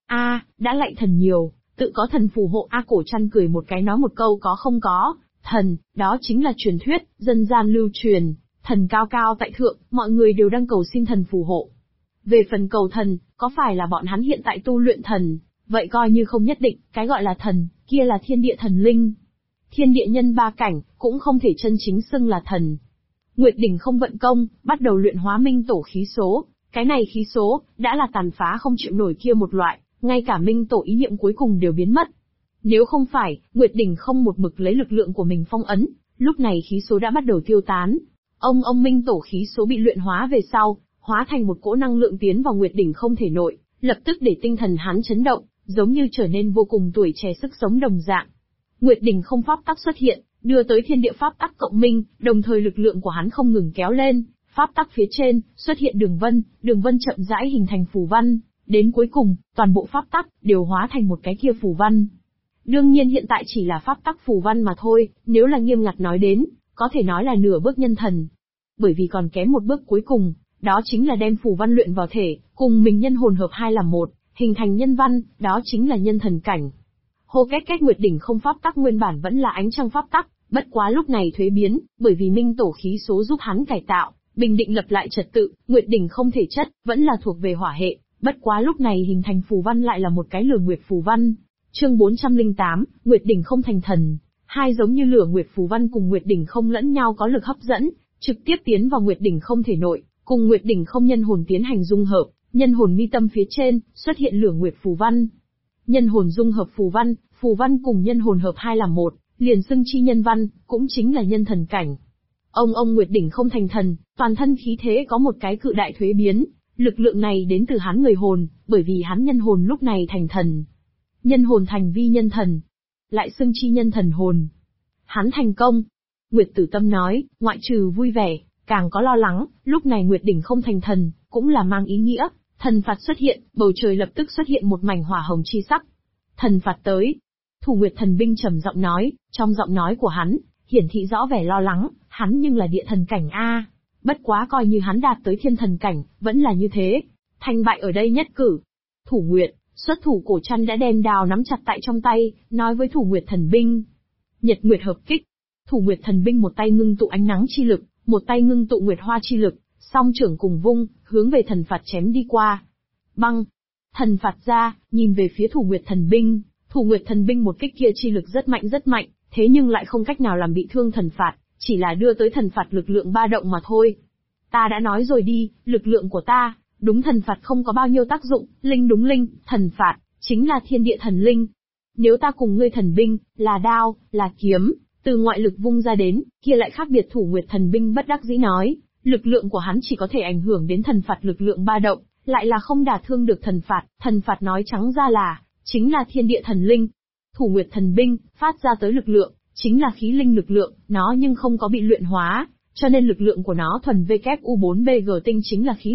Đã lạy thần nhiều, tự có thần phù hộ Cổ Trăn cười một cái nói một câu có không có, thần, đó chính là truyền thuyết, dân gian lưu truyền, thần cao cao tại thượng, mọi người đều đang cầu xin thần phù hộ. Về phần cầu thần, có phải là bọn hắn hiện tại tu luyện thần, vậy coi như không nhất định, cái gọi là thần, kia là thiên địa thần linh. Thiên địa nhân ba cảnh, cũng không thể chân chính xưng là thần. Nguyệt Đỉnh không vận công, bắt đầu luyện hóa minh tổ khí số, cái này khí số, đã là tàn phá không chịu nổi kia một loại, ngay cả minh tổ ý niệm cuối cùng đều biến mất. Nếu không phải, Nguyệt Đỉnh không một mực lấy lực lượng của mình phong ấn, lúc này khí số đã bắt đầu tiêu tán. Ông minh tổ khí số bị luyện hóa về sau, hóa thành một cỗ năng lượng tiến vào Nguyệt Đỉnh không thể nội, lập tức để tinh thần hắn chấn động, giống như trở nên vô cùng tuổi trẻ sức sống đồng dạng. Nguyệt Đỉnh không pháp tắc xuất hiện, đưa tới thiên địa pháp tắc cộng minh, đồng thời lực lượng của hắn không ngừng kéo lên, pháp tắc phía trên xuất hiện đường vân chậm rãi hình thành phù văn, đến cuối cùng, toàn bộ pháp tắc đều hóa thành một cái kia phù văn. Đương nhiên hiện tại chỉ là pháp tắc phù văn mà thôi, nếu là nghiêm ngặt nói đến, có thể nói là nửa bước nhân thần. Bởi vì còn kém một bước cuối cùng, đó chính là đem phù văn luyện vào thể, cùng mình nhân hồn hợp hai làm một, hình thành nhân văn, đó chính là nhân thần cảnh. Hô cách Nguyệt Đỉnh không pháp tắc nguyên bản vẫn là ánh trăng pháp tắc, bất quá lúc này thuế biến, bởi vì minh tổ khí số giúp hắn cải tạo, bình định lập lại trật tự, Nguyệt Đỉnh không thể chất, vẫn là thuộc về hỏa hệ, bất quá lúc này hình thành phù văn lại là một cái lửa nguyệt phù văn. Chương 408, Nguyệt Đỉnh không thành thần. Hai giống như lửa nguyệt phù văn cùng Nguyệt Đỉnh không lẫn nhau có lực hấp dẫn, trực tiếp tiến vào Nguyệt Đỉnh không thể nội, cùng Nguyệt Đỉnh không nhân hồn tiến hành dung hợp, nhân hồn mi tâm phía trên xuất hiện lửa nguyệt phù văn. Nhân hồn dung hợp phù văn cùng nhân hồn hợp hai làm một, liền xưng chi nhân văn, cũng chính là nhân thần cảnh. Ông Nguyệt Đỉnh không thành thần, toàn thân khí thế có một cái cự đại thuế biến, lực lượng này đến từ hắn người hồn, bởi vì hắn nhân hồn lúc này thành thần. Nhân hồn thành vi nhân thần, lại xưng chi nhân thần hồn. Hắn thành công. Nguyệt Tử Tâm nói, ngoại trừ vui vẻ, càng có lo lắng, lúc này Nguyệt Đỉnh không thành thần, cũng là mang ý nghĩa, thần phạt xuất hiện, bầu trời lập tức xuất hiện một mảnh hỏa hồng chi sắc. Thần phạt tới. Thủ Nguyệt Thần Binh trầm giọng nói, trong giọng nói của hắn, hiển thị rõ vẻ lo lắng, hắn nhưng là địa thần cảnh bất quá coi như hắn đạt tới thiên thần cảnh, vẫn là như thế. Thành bại ở đây nhất cử. Thủ Nguyệt, xuất thủ Cổ Trăn đã đem đào nắm chặt tại trong tay, nói với Thủ Nguyệt Thần Binh. Nhật Nguyệt hợp kích. Thủ Nguyệt Thần Binh một tay ngưng tụ ánh nắng chi lực, một tay ngưng tụ nguyệt hoa chi lực, song trưởng cùng vung, hướng về thần phạt chém đi qua. Băng. Thần phạt ra, nhìn về phía Thủ Nguyệt Thần Binh. Thủ Nguyệt Thần Binh một kích kia chi lực rất mạnh, thế nhưng lại không cách nào làm bị thương thần phạt, chỉ là đưa tới thần phạt lực lượng ba động mà thôi. Ta đã nói rồi đi, lực lượng của ta, đúng thần phạt không có bao nhiêu tác dụng, linh đúng linh, thần phạt, chính là thiên địa thần linh. Nếu ta cùng ngươi thần binh, là đao, là kiếm, từ ngoại lực vung ra đến, kia lại khác biệt. Thủ Nguyệt Thần Binh bất đắc dĩ nói, lực lượng của hắn chỉ có thể ảnh hưởng đến thần phạt lực lượng ba động, lại là không đả thương được thần phạt nói trắng ra là, chính là thiên địa thần linh. Thủ Nguyệt Thần Binh, phát ra tới lực lượng, chính là khí linh lực lượng, nó nhưng không có bị luyện hóa, cho nên lực lượng của nó thuần WU4BG tinh chính là khí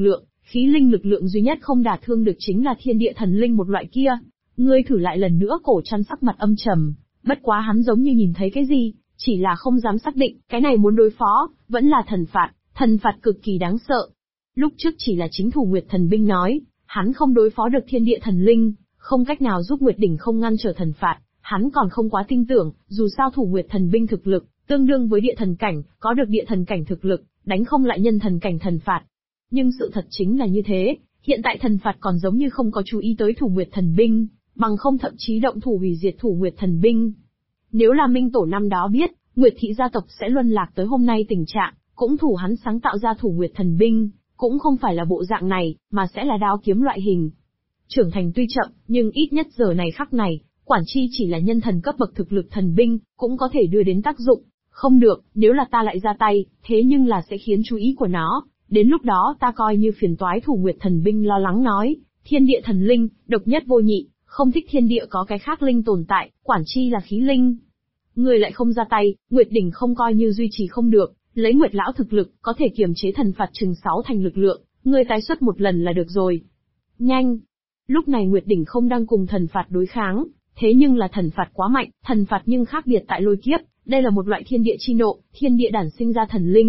linh lực lượng duy nhất không đả thương được chính là thiên địa thần linh một loại kia. Ngươi thử lại lần nữa. Cổ Trăn sắc mặt âm trầm, bất quá hắn giống như nhìn thấy cái gì, chỉ là không dám xác định, cái này muốn đối phó, vẫn là thần phạt cực kỳ đáng sợ. Lúc trước chỉ là chính Thủ Nguyệt Thần Binh nói, hắn không đối phó được thiên địa thần linh, không cách nào giúp Nguyệt Đỉnh không ngăn trở thần phạt, hắn còn không quá tin tưởng, dù sao Thủ Nguyệt Thần Binh thực lực, tương đương với địa thần cảnh, có được địa thần cảnh thực lực, đánh không lại nhân thần cảnh thần phạt. Nhưng sự thật chính là như thế, hiện tại thần phạt còn giống như không có chú ý tới Thủ Nguyệt Thần Binh, bằng không thậm chí động thủ hủy diệt Thủ Nguyệt Thần Binh. Nếu là Minh Tổ năm đó biết, Nguyệt thị gia tộc sẽ luân lạc tới hôm nay tình trạng, cũng thủ hắn sáng tạo ra Thủ Nguyệt Thần Binh, cũng không phải là bộ dạng này, mà sẽ là đao kiếm loại hình. Trưởng thành tuy chậm, nhưng ít nhất giờ này khắc này, quản chi chỉ là nhân thần cấp bậc thực lực thần binh, cũng có thể đưa đến tác dụng. Không được, nếu là ta lại ra tay, thế nhưng là sẽ khiến chú ý của nó, đến lúc đó ta coi như phiền toái. Thủ Nguyệt Thần Binh lo lắng nói, thiên địa thần linh, độc nhất vô nhị, không thích thiên địa có cái khác linh tồn tại, quản chi là khí linh. Người lại không ra tay, Nguyệt Đỉnh không coi như duy trì không được, lấy Nguyệt lão thực lực, có thể kiềm chế thần phạt chừng 6 thành lực lượng, người tái xuất một lần là được rồi. Nhanh! Lúc này Nguyệt Đỉnh không đang cùng thần phạt đối kháng, thế nhưng là thần phạt quá mạnh, thần phạt nhưng khác biệt tại lôi kiếp, đây là một loại thiên địa chi nộ, thiên địa đản sinh ra thần linh,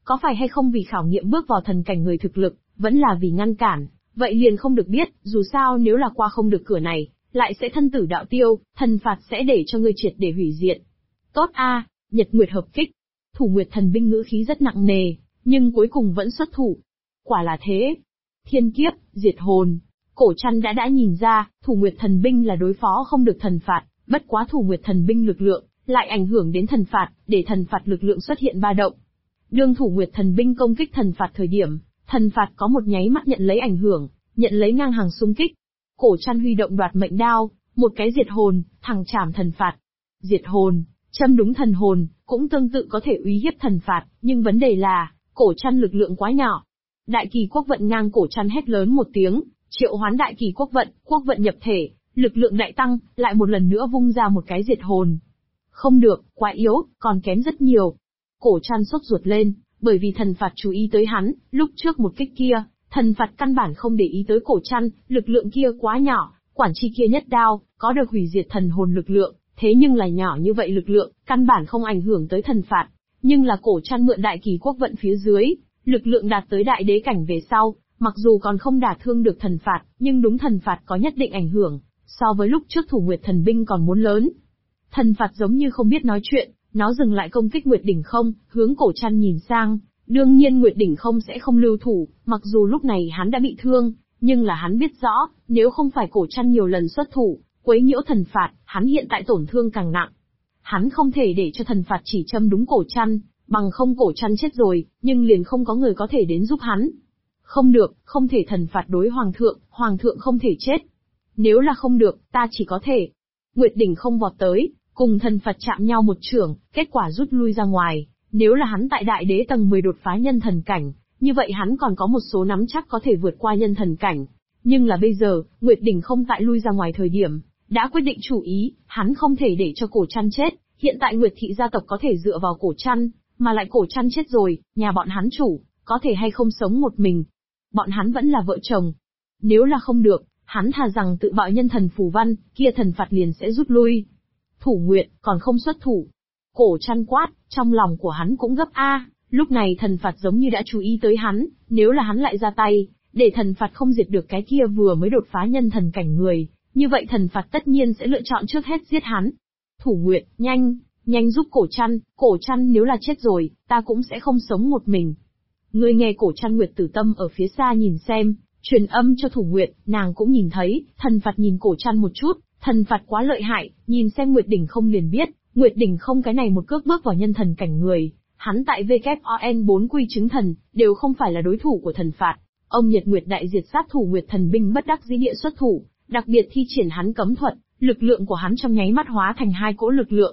có phải hay không vì khảo nghiệm bước vào thần cảnh người thực lực, vẫn là vì ngăn cản, vậy liền không được biết, dù sao nếu là qua không được cửa này, lại sẽ thân tử đạo tiêu, thần phạt sẽ để cho ngươi triệt để hủy diệt. Tốt a, Nhật Nguyệt hợp kích. Thủ Nguyệt thần binh ngữ khí rất nặng nề, nhưng cuối cùng vẫn xuất thủ. Quả là thế. Thiên kiếp, diệt hồn. Cổ Trăn đã nhìn ra, Thủ Nguyệt thần binh là đối phó không được thần phạt, bất quá Thủ Nguyệt thần binh lực lượng lại ảnh hưởng đến thần phạt, để thần phạt lực lượng xuất hiện ba động. Đương Thủ Nguyệt thần binh công kích thần phạt thời điểm, thần phạt có một nháy mắt nhận lấy ảnh hưởng, nhận lấy ngang hàng xung kích. Cổ Trăn huy động đoạt mệnh đao, một cái diệt hồn, thẳng chảm thần phạt. Diệt hồn, châm đúng thần hồn, cũng tương tự có thể uy hiếp thần phạt, nhưng vấn đề là, Cổ Trăn lực lượng quá nhỏ. Đại kỳ quốc vận ngang Cổ Trăn hét lớn một tiếng, triệu hoán đại kỳ quốc vận nhập thể, lực lượng đại tăng, lại một lần nữa vung ra một cái diệt hồn. Không được, quá yếu, còn kém rất nhiều. Cổ Trăn sốt ruột lên, bởi vì thần phạt chú ý tới hắn, lúc trước một kích kia, thần phạt căn bản không để ý tới Cổ Trăn, lực lượng kia quá nhỏ, quản chi kia nhất đao, có được hủy diệt thần hồn lực lượng, thế nhưng là nhỏ như vậy lực lượng, căn bản không ảnh hưởng tới thần phạt, nhưng là Cổ Trăn mượn đại kỳ quốc vận phía dưới, lực lượng đạt tới đại đế cảnh về sau, mặc dù còn không đả thương được thần phạt, nhưng đúng thần phạt có nhất định ảnh hưởng, so với lúc trước Thủ Nguyệt thần binh còn muốn lớn. Thần phạt giống như không biết nói chuyện, nó dừng lại công kích Nguyệt đỉnh không, hướng Cổ Trăn nhìn sang, đương nhiên Nguyệt đỉnh không sẽ không lưu thủ, mặc dù lúc này hắn đã bị thương, nhưng là hắn biết rõ, nếu không phải Cổ Trăn nhiều lần xuất thủ, quấy nhiễu thần phạt, hắn hiện tại tổn thương càng nặng. Hắn không thể để cho thần phạt chỉ châm đúng Cổ Trăn, bằng không Cổ Trăn chết rồi, nhưng liền không có người có thể đến giúp hắn. Không được, không thể thần phạt đối hoàng thượng không thể chết. Nếu là không được, ta chỉ có thể. Nguyệt đỉnh không vọt tới, cùng thần phạt chạm nhau một chưởng, kết quả rút lui ra ngoài. Nếu là hắn tại đại đế tầng 10 đột phá nhân thần cảnh, như vậy hắn còn có một số nắm chắc có thể vượt qua nhân thần cảnh. Nhưng là bây giờ, Nguyệt đỉnh không tại lui ra ngoài thời điểm, đã quyết định chủ ý, hắn không thể để cho Cổ Trăn chết. Hiện tại Nguyệt thị gia tộc có thể dựa vào Cổ Trăn, mà lại Cổ Trăn chết rồi, nhà bọn hắn chủ, có thể hay không sống một mình. Bọn hắn vẫn là vợ chồng. Nếu là không được, hắn thà rằng tự bạo nhân thần phù văn, kia thần phạt liền sẽ rút lui. Thủ Nguyệt, còn không xuất thủ. Cổ Trăn quát, trong lòng của hắn cũng gấp lúc này thần phạt giống như đã chú ý tới hắn, nếu là hắn lại ra tay, để thần phạt không diệt được cái kia vừa mới đột phá nhân thần cảnh người, như vậy thần phạt tất nhiên sẽ lựa chọn trước hết giết hắn. Thủ Nguyệt, nhanh giúp Cổ Trăn nếu là chết rồi, ta cũng sẽ không sống một mình. Ngươi nghe Cổ Trăn Nguyệt Tử Tâm ở phía xa nhìn xem, truyền âm cho Thủ Nguyệt, nàng cũng nhìn thấy, thần phạt nhìn Cổ Trăn một chút, thần phạt quá lợi hại, nhìn xem Nguyệt đỉnh không liền biết, Nguyệt đỉnh không cái này một cước bước vào nhân thần cảnh người, hắn tại WON 4 quy chứng thần, đều không phải là đối thủ của thần phạt. Ông Nhật Nguyệt đại diệt sát thủ Nguyệt thần binh bất đắc dĩ địa xuất thủ, đặc biệt thi triển hắn cấm thuật, lực lượng của hắn trong nháy mắt hóa thành hai cỗ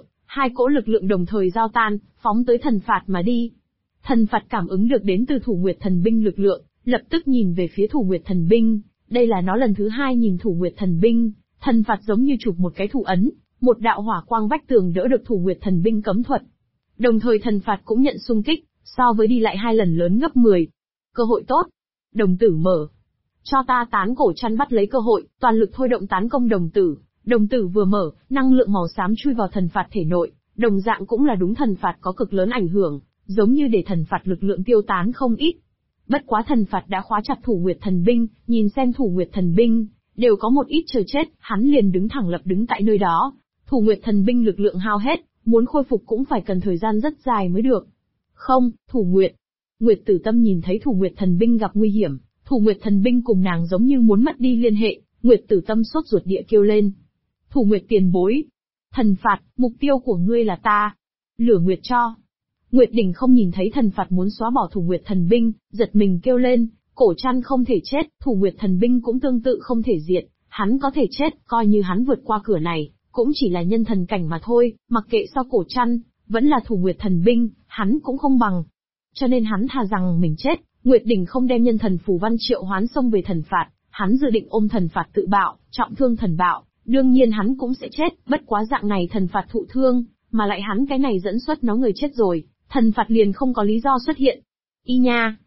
lực lượng đồng thời giao tan, phóng tới thần phạt mà đi. Thần phạt cảm ứng được đến từ Thủ Nguyệt thần binh lực lượng, lập tức nhìn về phía Thủ Nguyệt thần binh, đây là nó lần thứ hai nhìn Thủ Nguyệt thần binh, thần phạt giống như chụp một cái thủ ấn, một đạo hỏa quang vách tường đỡ được Thủ Nguyệt thần binh cấm thuật. Đồng thời thần phạt cũng nhận xung kích, so với đi lại 2 lần lớn gấp 10. Cơ hội tốt. Đồng tử mở. Cho ta tán Cổ Trăn bắt lấy cơ hội, toàn lực thôi động tán công đồng tử. Đồng tử vừa mở, năng lượng màu xám chui vào thần phạt thể nội, đồng dạng cũng là đúng thần phạt có cực lớn ảnh hưởng, giống như để thần phạt lực lượng tiêu tán không ít. Bất quá thần phạt đã khóa chặt Thủ Nguyệt thần binh, nhìn xem Thủ Nguyệt thần binh, đều có một ít chờ chết, hắn liền đứng thẳng lập đứng tại nơi đó. Thủ Nguyệt thần binh lực lượng hao hết, muốn khôi phục cũng phải cần thời gian rất dài mới được. Không, Thủ Nguyệt. Nguyệt Tử Tâm nhìn thấy Thủ Nguyệt thần binh gặp nguy hiểm, Thủ Nguyệt thần binh cùng nàng giống như muốn mất đi liên hệ, Nguyệt Tử Tâm sốt ruột địa kêu lên. Thủ Nguyệt tiền bối. Thần phạt, mục tiêu của ngươi là ta. Lửa Nguyệt cho. Nguyệt đỉnh không nhìn thấy thần phạt muốn xóa bỏ Thủ Nguyệt thần binh, giật mình kêu lên, Cổ Trăn không thể chết, Thủ Nguyệt thần binh cũng tương tự không thể diệt, hắn có thể chết, coi như hắn vượt qua cửa này, cũng chỉ là nhân thần cảnh mà thôi, mặc kệ sau Cổ Trăn, vẫn là Thủ Nguyệt thần binh, hắn cũng không bằng. Cho nên hắn thà rằng mình chết, Nguyệt đỉnh không đem nhân thần phù văn triệu hoán xông về thần phạt, hắn dự định ôm thần phạt tự bạo, trọng thương thần bạo, đương nhiên hắn cũng sẽ chết, bất quá dạng này thần phạt thụ thương, mà lại hắn cái này dẫn xuất nó người chết rồi, thần phạt liền không có lý do xuất hiện. Y nha,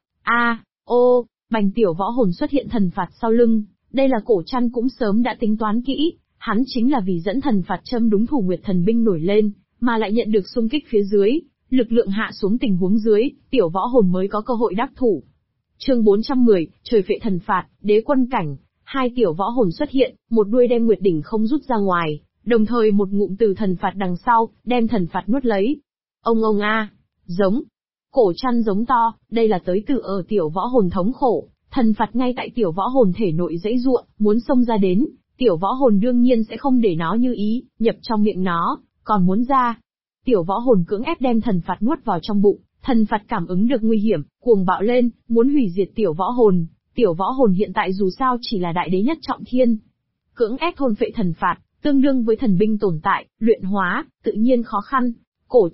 bành tiểu võ hồn xuất hiện thần phạt sau lưng, đây là Cổ Trăn cũng sớm đã tính toán kỹ, hắn chính là vì dẫn thần phạt châm đúng Thủ Nguyệt thần binh nổi lên, mà lại nhận được xung kích phía dưới, Lực lượng hạ xuống tình huống dưới, tiểu võ hồn mới có cơ hội đắc thủ. Chương 410, trời phệ thần phạt, đế quân cảnh. Hai tiểu võ hồn xuất hiện, một đuôi đem Nguyệt đỉnh không rút ra ngoài, đồng thời một ngụm từ thần phạt đằng sau, đem thần phạt nuốt lấy. Ông a, giống. Cổ chăn giống to, đây là tới từ ở tiểu võ hồn thống khổ, thần phạt ngay tại tiểu võ hồn thể nội dãy ruộng, muốn xông ra đến, tiểu võ hồn đương nhiên sẽ không để nó như ý, nhập trong miệng nó, còn muốn ra. Tiểu võ hồn cưỡng ép đem thần phạt nuốt vào trong bụng, thần phạt cảm ứng được nguy hiểm, cuồng bạo lên, muốn hủy diệt tiểu võ hồn. Tiểu võ hồn hiện tại dù sao chỉ là đại đế nhất trọng thiên. Cưỡng ép thôn phệ thần phạt, tương đương với thần binh tồn tại, luyện hóa, tự nhiên khó khăn. Cổ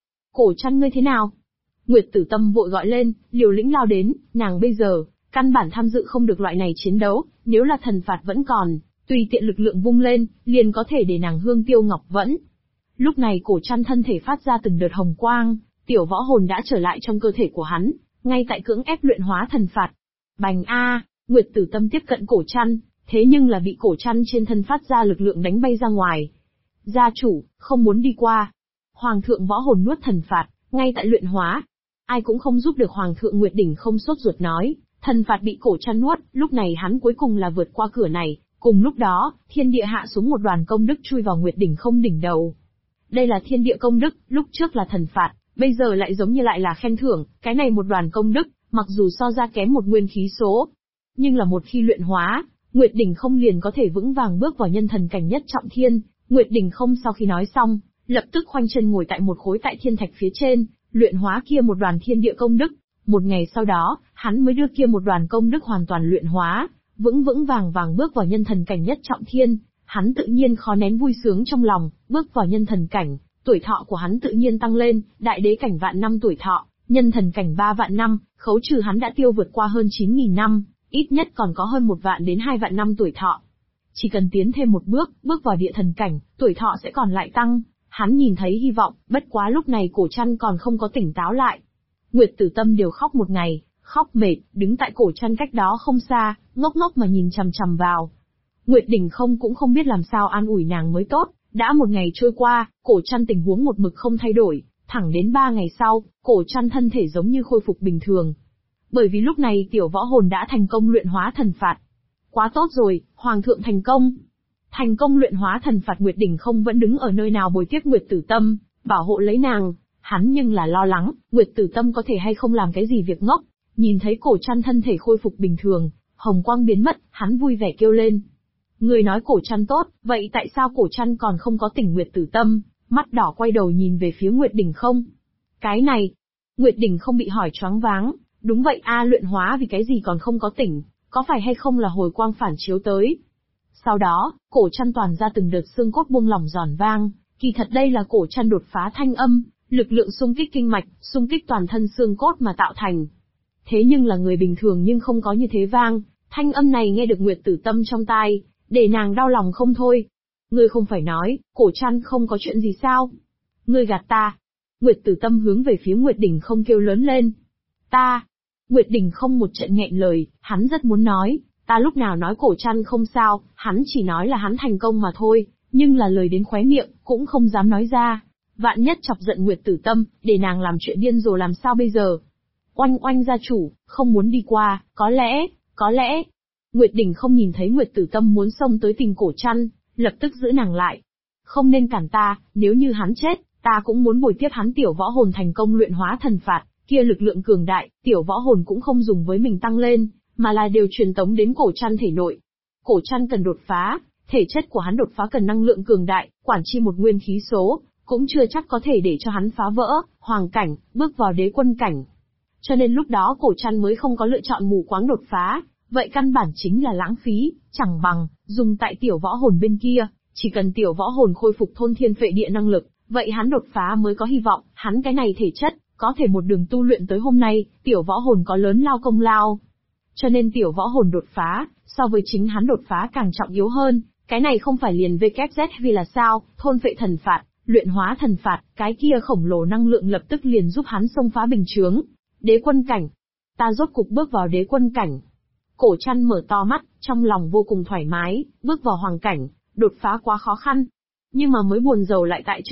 chăn ngươi thế nào? Nguyệt Tử Tâm vội gọi lên, liều lĩnh lao đến, nàng bây giờ, căn bản tham dự không được loại này chiến đấu, nếu là thần phạt vẫn còn, tùy tiện lực lượng vung lên, liền có thể để nàng hương tiêu ngọc vẫn. Lúc này cổ chăn thân thể phát ra từng đợt hồng quang, tiểu võ hồn đã trở lại trong cơ thể của hắn, ngay tại cưỡng ép luyện hóa thần phạt. Bành a, Nguyệt Tử Tâm tiếp cận cổ chăn, thế nhưng là bị cổ chăn trên thân phát ra lực lượng đánh bay ra ngoài. Gia chủ, không muốn đi qua. Hoàng thượng võ hồn nuốt thần phạt, ngay tại luyện hóa. Ai cũng không giúp được Hoàng thượng Nguyệt đỉnh không sốt ruột nói, thần phạt bị cổ chăn nuốt, lúc này hắn cuối cùng là vượt qua cửa này. Cùng lúc đó, thiên địa hạ xuống một đoàn công đức chui vào Nguyệt đỉnh không đỉnh đầu. Đây là thiên địa công đức, lúc trước là thần phạt, bây giờ lại giống như lại là khen thưởng, cái này một đoàn công đức, mặc dù so ra kém một nguyên khí số. Nhưng là một khi luyện hóa, Nguyệt đỉnh không liền có thể vững vàng bước vào nhân thần cảnh nhất trọng thiên. Nguyệt đỉnh không sau khi nói xong, lập tức khoanh chân ngồi tại một khối tại thiên thạch phía trên, luyện hóa kia một đoàn thiên địa công đức. Một ngày sau đó, hắn mới đưa kia một đoàn công đức hoàn toàn luyện hóa, vững vàng bước vào nhân thần cảnh nhất trọng thiên. Hắn tự nhiên khó nén vui sướng trong lòng, bước vào nhân thần cảnh, tuổi thọ của hắn tự nhiên tăng lên, đại đế cảnh vạn năm tuổi thọ, nhân thần cảnh 3 vạn năm, khấu trừ hắn đã tiêu vượt qua hơn 9.000 năm, ít nhất còn có hơn 1 vạn đến 2 vạn năm tuổi thọ. Chỉ cần tiến thêm một bước vào địa thần cảnh, tuổi thọ sẽ còn lại tăng. Hắn nhìn thấy hy vọng, bất quá lúc này cổ chăn còn không có tỉnh táo lại. Nguyệt Tử Tâm đều khóc một ngày, khóc mệt, đứng tại cổ chăn cách đó không xa, ngốc mà nhìn chằm chằm vào. Nguyệt đỉnh không cũng không biết làm sao an ủi nàng mới tốt, đã một ngày trôi qua, cổ chăn tình huống một mực không thay đổi, thẳng đến 3 ngày sau, cổ chăn thân thể giống như khôi phục bình thường. Bởi vì lúc này tiểu võ hồn đã thành công luyện hóa thần phạt. Quá tốt rồi, Hoàng thượng thành công. Thành công luyện hóa thần phạt. Nguyệt đỉnh không vẫn đứng ở nơi nào bồi tiếp Nguyệt Tử Tâm, bảo hộ lấy nàng. Hắn nhưng là lo lắng, Nguyệt Tử Tâm có thể hay không làm cái gì việc ngốc. Nhìn thấy cổ chăn thân thể khôi phục bình thường, hồng quang biến mất, hắn vui vẻ kêu lên. Người nói cổ chăn tốt, vậy tại sao cổ chăn còn không có tỉnh? Nguyệt Tử Tâm, mắt đỏ quay đầu nhìn về phía Nguyệt đỉnh không. Cái này, Nguyệt đỉnh không bị hỏi choáng váng, đúng vậy a, luyện hóa vì cái gì còn không có tỉnh, có phải hay không là hồi quang phản chiếu tới. Sau đó, cổ chăn toàn ra từng đợt xương cốt buông lỏng giòn vang, kỳ thật đây là cổ chăn đột phá thanh âm, lực lượng xung kích kinh mạch, xung kích toàn thân xương cốt mà tạo thành. Thế nhưng là người bình thường nhưng không có như thế vang, thanh âm này nghe được Nguyệt Tử Tâm trong tai, để nàng đau lòng không thôi. Ngươi không phải nói, cổ chăn không có chuyện gì sao? Ngươi gạt ta. Nguyệt Tử Tâm hướng về phía Nguyệt đỉnh không kêu lớn lên. Ta. Nguyệt đỉnh không một trận nghẹn lời, hắn rất muốn nói, ta lúc nào nói cổ chăn không sao, hắn chỉ nói là hắn thành công mà thôi, nhưng là lời đến khóe miệng, cũng không dám nói ra. Vạn nhất chọc giận Nguyệt Tử Tâm, để nàng làm chuyện điên rồ làm sao bây giờ? Oanh gia chủ, không muốn đi qua, có lẽ. Nguyệt đỉnh không nhìn thấy Nguyệt Tử Tâm muốn xông tới tình cổ chăn, lập tức giữ nàng lại. Không nên cản ta, nếu như hắn chết, ta cũng muốn bồi tiếp hắn. Tiểu võ hồn thành công luyện hóa thần phạt, kia lực lượng cường đại, tiểu võ hồn cũng không dùng với mình tăng lên, mà là đều truyền tống đến cổ chăn thể nội. Cổ chăn cần đột phá, thể chất của hắn đột phá cần năng lượng cường đại, quản chi một nguyên khí số, cũng chưa chắc có thể để cho hắn phá vỡ hoàng cảnh, bước vào đế quân cảnh. Cho nên lúc đó cổ chăn mới không có lựa chọn mù quáng đột phá, vậy căn bản chính là lãng phí, chẳng bằng dùng tại tiểu võ hồn bên kia, chỉ cần tiểu võ hồn khôi phục thôn thiên phệ địa năng lực, vậy hắn đột phá mới có hy vọng. Hắn cái này thể chất, có thể một đường tu luyện tới hôm nay, tiểu võ hồn có lớn lao công lao. Cho nên tiểu võ hồn đột phá, so với chính hắn đột phá càng trọng yếu hơn, cái này không phải liền VKZ vì là sao, thôn phệ thần phạt, luyện hóa thần phạt, cái kia khổng lồ năng lượng lập tức liền giúp hắn xông phá bình chướng. Đế quân cảnh. Ta rốt cục bước vào đế quân cảnh. Cổ chăn mở to mắt, trong lòng vô cùng thoải mái, bước vào hoàng cảnh, đột phá quá khó khăn. Nhưng mà mới buồn rầu lại tại trước mắt,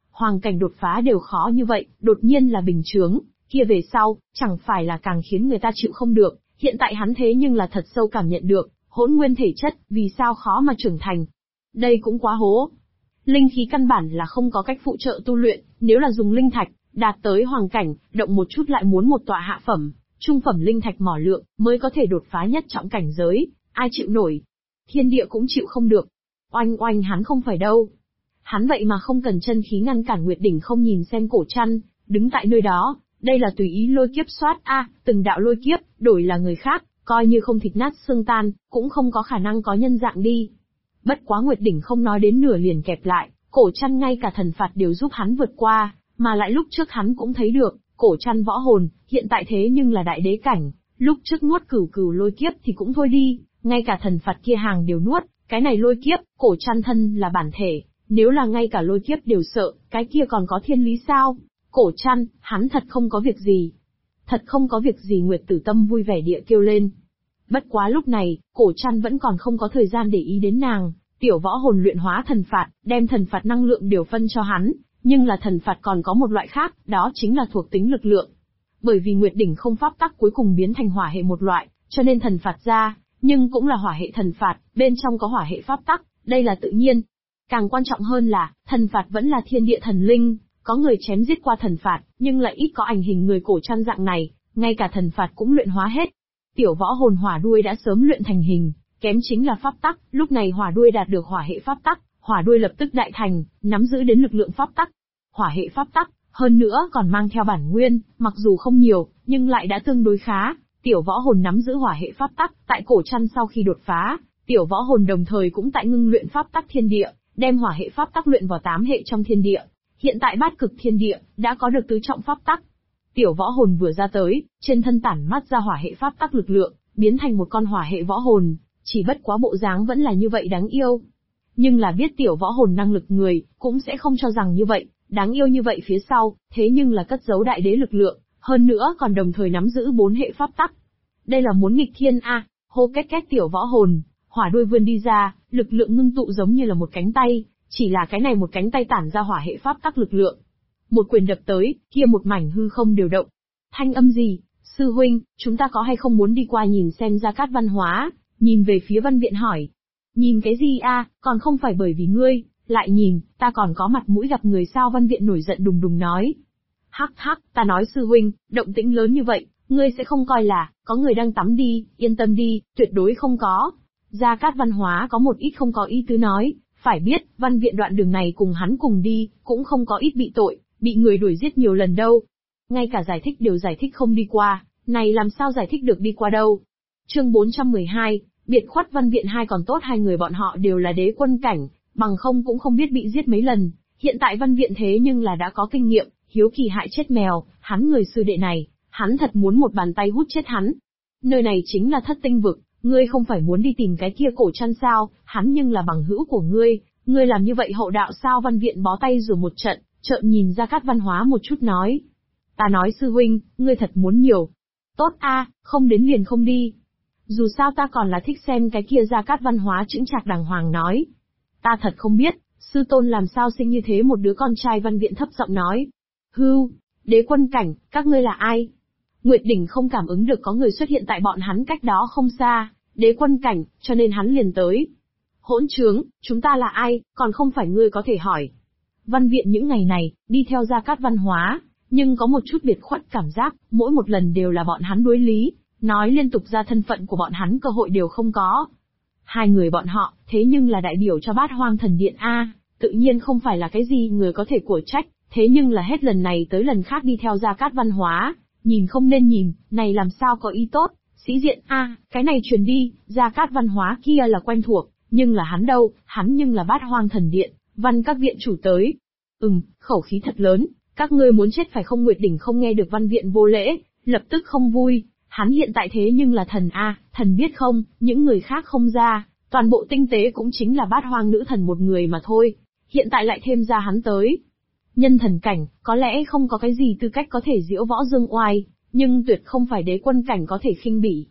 Hoàng cảnh đột phá đều khó như vậy, đột nhiên là bình chướng, kia về sau, chẳng phải là càng khiến người ta chịu không được, hiện tại hắn thế nhưng là thật sâu cảm nhận được, hỗn nguyên thể chất, vì sao khó mà trưởng thành. Đây cũng quá hố. Linh khí căn bản là không có cách phụ trợ tu luyện, nếu là dùng linh thạch, đạt tới hoàng cảnh, động một chút lại muốn một tọa hạ phẩm, trung phẩm linh thạch mỏ lượng, mới có thể đột phá nhất trọng cảnh giới, ai chịu nổi. Thiên địa cũng chịu không được. Oanh oanh hắn không phải đâu. Hắn vậy mà không cần chân khí ngăn cản Nguyệt Đỉnh không nhìn xem Cổ Trăn, đứng tại nơi đó, đây là tùy ý lôi kiếp xoát từng đạo lôi kiếp, đổi là người khác, coi như không thịt nát xương tan, cũng không có khả năng có nhân dạng đi. Bất quá Nguyệt Đỉnh không nói đến nửa liền kẹp lại, Cổ Trăn ngay cả thần phạt đều giúp hắn vượt qua, mà lại lúc trước hắn cũng thấy được, Cổ Trăn võ hồn, hiện tại thế nhưng là đại đế cảnh, lúc trước nuốt cửu lôi kiếp thì cũng thôi đi, ngay cả thần phạt kia hàng đều nuốt, cái này lôi kiếp, Cổ Trăn thân là bản thể, nếu là ngay cả lôi kiếp đều sợ, cái kia còn có thiên lý sao? Cổ Trăn, hắn thật không có việc gì. Thật không có việc gì Nguyệt Tử Tâm vui vẻ địa kêu lên. Bất quá lúc này, Cổ Trăn vẫn còn không có thời gian để ý đến nàng, tiểu võ hồn luyện hóa thần phạt, đem thần phạt năng lượng điều phân cho hắn, nhưng là thần phạt còn có một loại khác, đó chính là thuộc tính lực lượng. Bởi vì Nguyệt Đỉnh không pháp tắc cuối cùng biến thành hỏa hệ một loại, cho nên thần phạt ra, nhưng cũng là hỏa hệ thần phạt, bên trong có hỏa hệ pháp tắc, đây là tự nhiên. Càng quan trọng hơn là, thần phạt vẫn là thiên địa thần linh, có người chém giết qua thần phạt, nhưng lại ít có ảnh hình người Cổ Trăn dạng này, ngay cả thần phạt cũng luyện hóa hết. Tiểu võ hồn hỏa đuôi đã sớm luyện thành hình, kém chính là pháp tắc, lúc này hỏa đuôi đạt được hỏa hệ pháp tắc, hỏa đuôi lập tức đại thành, nắm giữ đến lực lượng pháp tắc. Hỏa hệ pháp tắc, hơn nữa còn mang theo bản nguyên, mặc dù không nhiều, nhưng lại đã tương đối khá. Tiểu võ hồn nắm giữ hỏa hệ pháp tắc, tại Cổ Trăn sau khi đột phá, tiểu võ hồn đồng thời cũng tại ngưng luyện pháp tắc thiên địa, đem hỏa hệ pháp tắc luyện vào 8 hệ trong thiên địa. Hiện tại bát cực thiên địa đã có được tứ trọng pháp tắc. Tiểu võ hồn vừa ra tới, trên thân tản mát ra hỏa hệ pháp tắc lực lượng, biến thành một con hỏa hệ võ hồn, chỉ bất quá bộ dáng vẫn là như vậy đáng yêu. Nhưng là biết tiểu võ hồn năng lực người, cũng sẽ không cho rằng như vậy, đáng yêu như vậy phía sau, thế nhưng là cất giấu đại đế lực lượng, hơn nữa còn đồng thời nắm giữ 4 hệ pháp tắc. Đây là muốn nghịch thiên hô két két tiểu võ hồn, hỏa đuôi vươn đi ra, lực lượng ngưng tụ giống như là một cánh tay, chỉ là cái này một cánh tay tản ra hỏa hệ pháp tắc lực lượng. Một quyền đập tới, kia một mảnh hư không đều động. Thanh âm gì? Sư huynh, chúng ta có hay không muốn đi qua nhìn xem Gia Cát Văn Hóa? Nhìn về phía Văn Viện hỏi. Nhìn cái gì còn không phải bởi vì ngươi, lại nhìn, ta còn có mặt mũi gặp người sao? Văn Viện nổi giận đùng đùng nói. Hắc hắc, ta nói sư huynh, động tĩnh lớn như vậy, ngươi sẽ không coi là, có người đang tắm đi, yên tâm đi, tuyệt đối không có. Gia Cát Văn Hóa có một ít không có ý tứ nói, phải biết, Văn Viện đoạn đường này cùng hắn cùng đi, cũng không có ít bị tội, bị người đuổi giết nhiều lần đâu. Ngay cả giải thích đều giải thích không đi qua, này làm sao giải thích được đi qua đâu. Chương 412, biệt khuất Văn Viện hai còn tốt hai người bọn họ đều là đế quân cảnh, bằng không cũng không biết bị giết mấy lần. Hiện tại Văn Viện thế nhưng là đã có kinh nghiệm, hiếu kỳ hại chết mèo, hắn người sư đệ này, hắn thật muốn một bàn tay hút chết hắn. Nơi này chính là Thất Tinh vực, ngươi không phải muốn đi tìm cái kia Cổ Trăn sao, hắn nhưng là bằng hữu của ngươi làm như vậy hậu đạo sao? Văn Viện bó tay rồi một trận, trợn nhìn Gia Cát Văn Hóa một chút nói. Ta nói sư huynh, ngươi thật muốn nhiều. Tốt không đến liền không đi. Dù sao ta còn là thích xem cái kia. Gia Cát Văn Hóa chững chạc đàng hoàng nói. Ta thật không biết, sư tôn làm sao sinh như thế một đứa con trai. Văn Viện thấp giọng nói. Hưu, đế quân cảnh, các ngươi là ai? Nguyệt Đỉnh không cảm ứng được có người xuất hiện tại bọn hắn cách đó không xa, đế quân cảnh, cho nên hắn liền tới. Hỗn trướng, chúng ta là ai, còn không phải ngươi có thể hỏi. Văn Viện những ngày này, đi theo Gia Cát Văn Hóa, nhưng có một chút biệt khuất cảm giác, mỗi một lần đều là bọn hắn đối lý, nói liên tục ra thân phận của bọn hắn cơ hội đều không có. Hai người bọn họ, thế nhưng là đại biểu cho Bát Hoang Thần Điện tự nhiên không phải là cái gì người có thể của trách, thế nhưng là hết lần này tới lần khác đi theo Gia Cát Văn Hóa, nhìn không nên nhìn, này làm sao có ý tốt, sĩ diện cái này truyền đi, Gia Cát Văn Hóa kia là quen thuộc, nhưng là hắn đâu, hắn nhưng là Bát Hoang Thần Điện, Văn các viện chủ tới. Khẩu khí thật lớn, các ngươi muốn chết phải không? Nguyệt Đỉnh không nghe được Văn Viện vô lễ, lập tức không vui, hắn hiện tại thế nhưng là thần thần biết không, những người khác không ra, toàn bộ tinh tế cũng chính là Bát Hoang nữ thần một người mà thôi, hiện tại lại thêm ra hắn tới. Nhân thần cảnh, có lẽ không có cái gì tư cách có thể diễu võ dương oai, nhưng tuyệt không phải đế quân cảnh có thể khinh bỉ.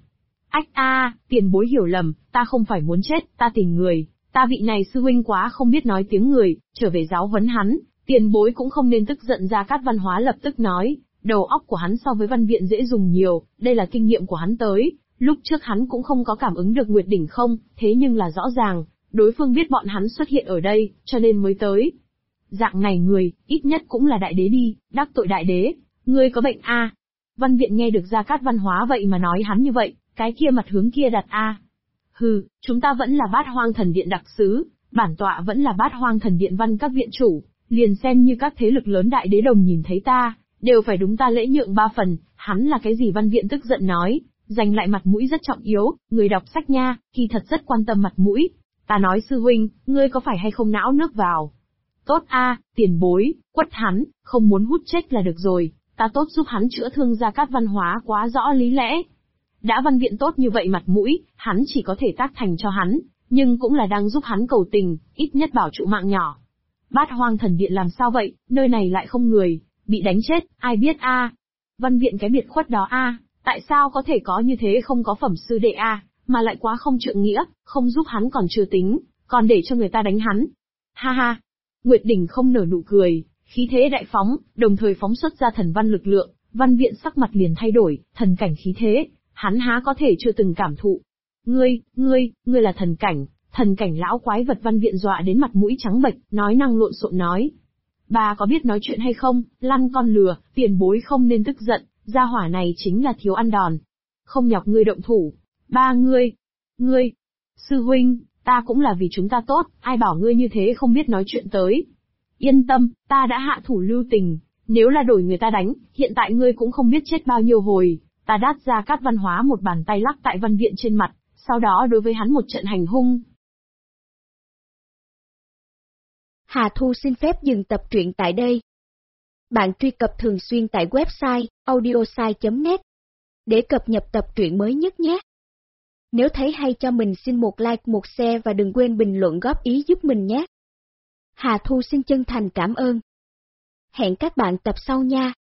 Tiền bối hiểu lầm, ta không phải muốn chết, ta tìm người, ta vị này sư huynh quá không biết nói tiếng người, trở về giáo huấn hắn, Tiền bối cũng không nên tức giận. Gia Cát Văn Hóa lập tức nói, đầu óc của hắn so với Văn Viện dễ dùng nhiều, đây là kinh nghiệm của hắn tới. Lúc trước hắn cũng không có cảm ứng được Nguyệt Đỉnh không, thế nhưng là rõ ràng, đối phương biết bọn hắn xuất hiện ở đây, cho nên mới tới. Dạng này người, ít nhất cũng là đại đế đi, đắc tội đại đế, ngươi có bệnh a? Văn Viện nghe được Gia Cát Văn Hóa vậy mà nói hắn như vậy, cái kia mặt hướng kia đặt a. Hừ, chúng ta vẫn là Bát Hoang Thần Điện đặc sứ, bản tọa vẫn là Bát Hoang Thần Điện văn các viện chủ, liền xem như các thế lực lớn đại đế đồng nhìn thấy ta, đều phải đúng ta lễ nhượng 3 phần, hắn là cái gì? Văn Viện tức giận nói, giành lại mặt mũi rất trọng yếu, người đọc sách nha, kỳ thật rất quan tâm mặt mũi. Ta nói sư huynh, ngươi có phải hay không não nước vào? Tốt a, tiền bối, quất hắn, không muốn hút chết là được rồi, ta tốt giúp hắn chữa thương. Gia Cát Văn Hóa quá rõ lý lẽ. Đã Văn Viện tốt như vậy mặt mũi, hắn chỉ có thể tác thành cho hắn, nhưng cũng là đang giúp hắn cầu tình, ít nhất bảo trụ mạng nhỏ. Bát Hoang Thần Điện làm sao vậy, nơi này lại không người, bị đánh chết, ai biết a? Văn Viện cái biệt khuất đó a, tại sao có thể có như thế? Không có phẩm sư đệ a, mà lại quá không trượng nghĩa, không giúp hắn còn chưa tính, còn để cho người ta đánh hắn. Ha ha. Nguyệt Đỉnh không nở nụ cười, khí thế đại phóng, đồng thời phóng xuất ra thần văn lực lượng. Văn Viện sắc mặt liền thay đổi, thần cảnh khí thế, hắn há có thể chưa từng cảm thụ. Ngươi là thần cảnh lão quái vật. Văn Viện dọa đến mặt mũi trắng bệch, nói năng lộn xộn nói. Bà có biết nói chuyện hay không, lăn con lừa, tiền bối không nên tức giận, gia hỏa này chính là thiếu ăn đòn. Không nhọc ngươi động thủ. Ba ngươi, sư huynh, ta cũng là vì chúng ta tốt, ai bảo ngươi như thế không biết nói chuyện tới. Yên tâm, ta đã hạ thủ lưu tình, nếu là đổi người ta đánh, hiện tại ngươi cũng không biết chết bao nhiêu hồi. Ta đát Gia Cát Văn Hóa một bàn tay lắc tại Văn Viện trên mặt, sau đó đối với hắn một trận hành hung. Hà Thu xin phép dừng tập truyện tại đây. Bạn truy cập thường xuyên tại website audiosai.net để cập nhật tập truyện mới nhất nhé. Nếu thấy hay cho mình xin một like, một share và đừng quên bình luận góp ý giúp mình nhé. Hà Thu xin chân thành cảm ơn. Hẹn các bạn tập sau nha.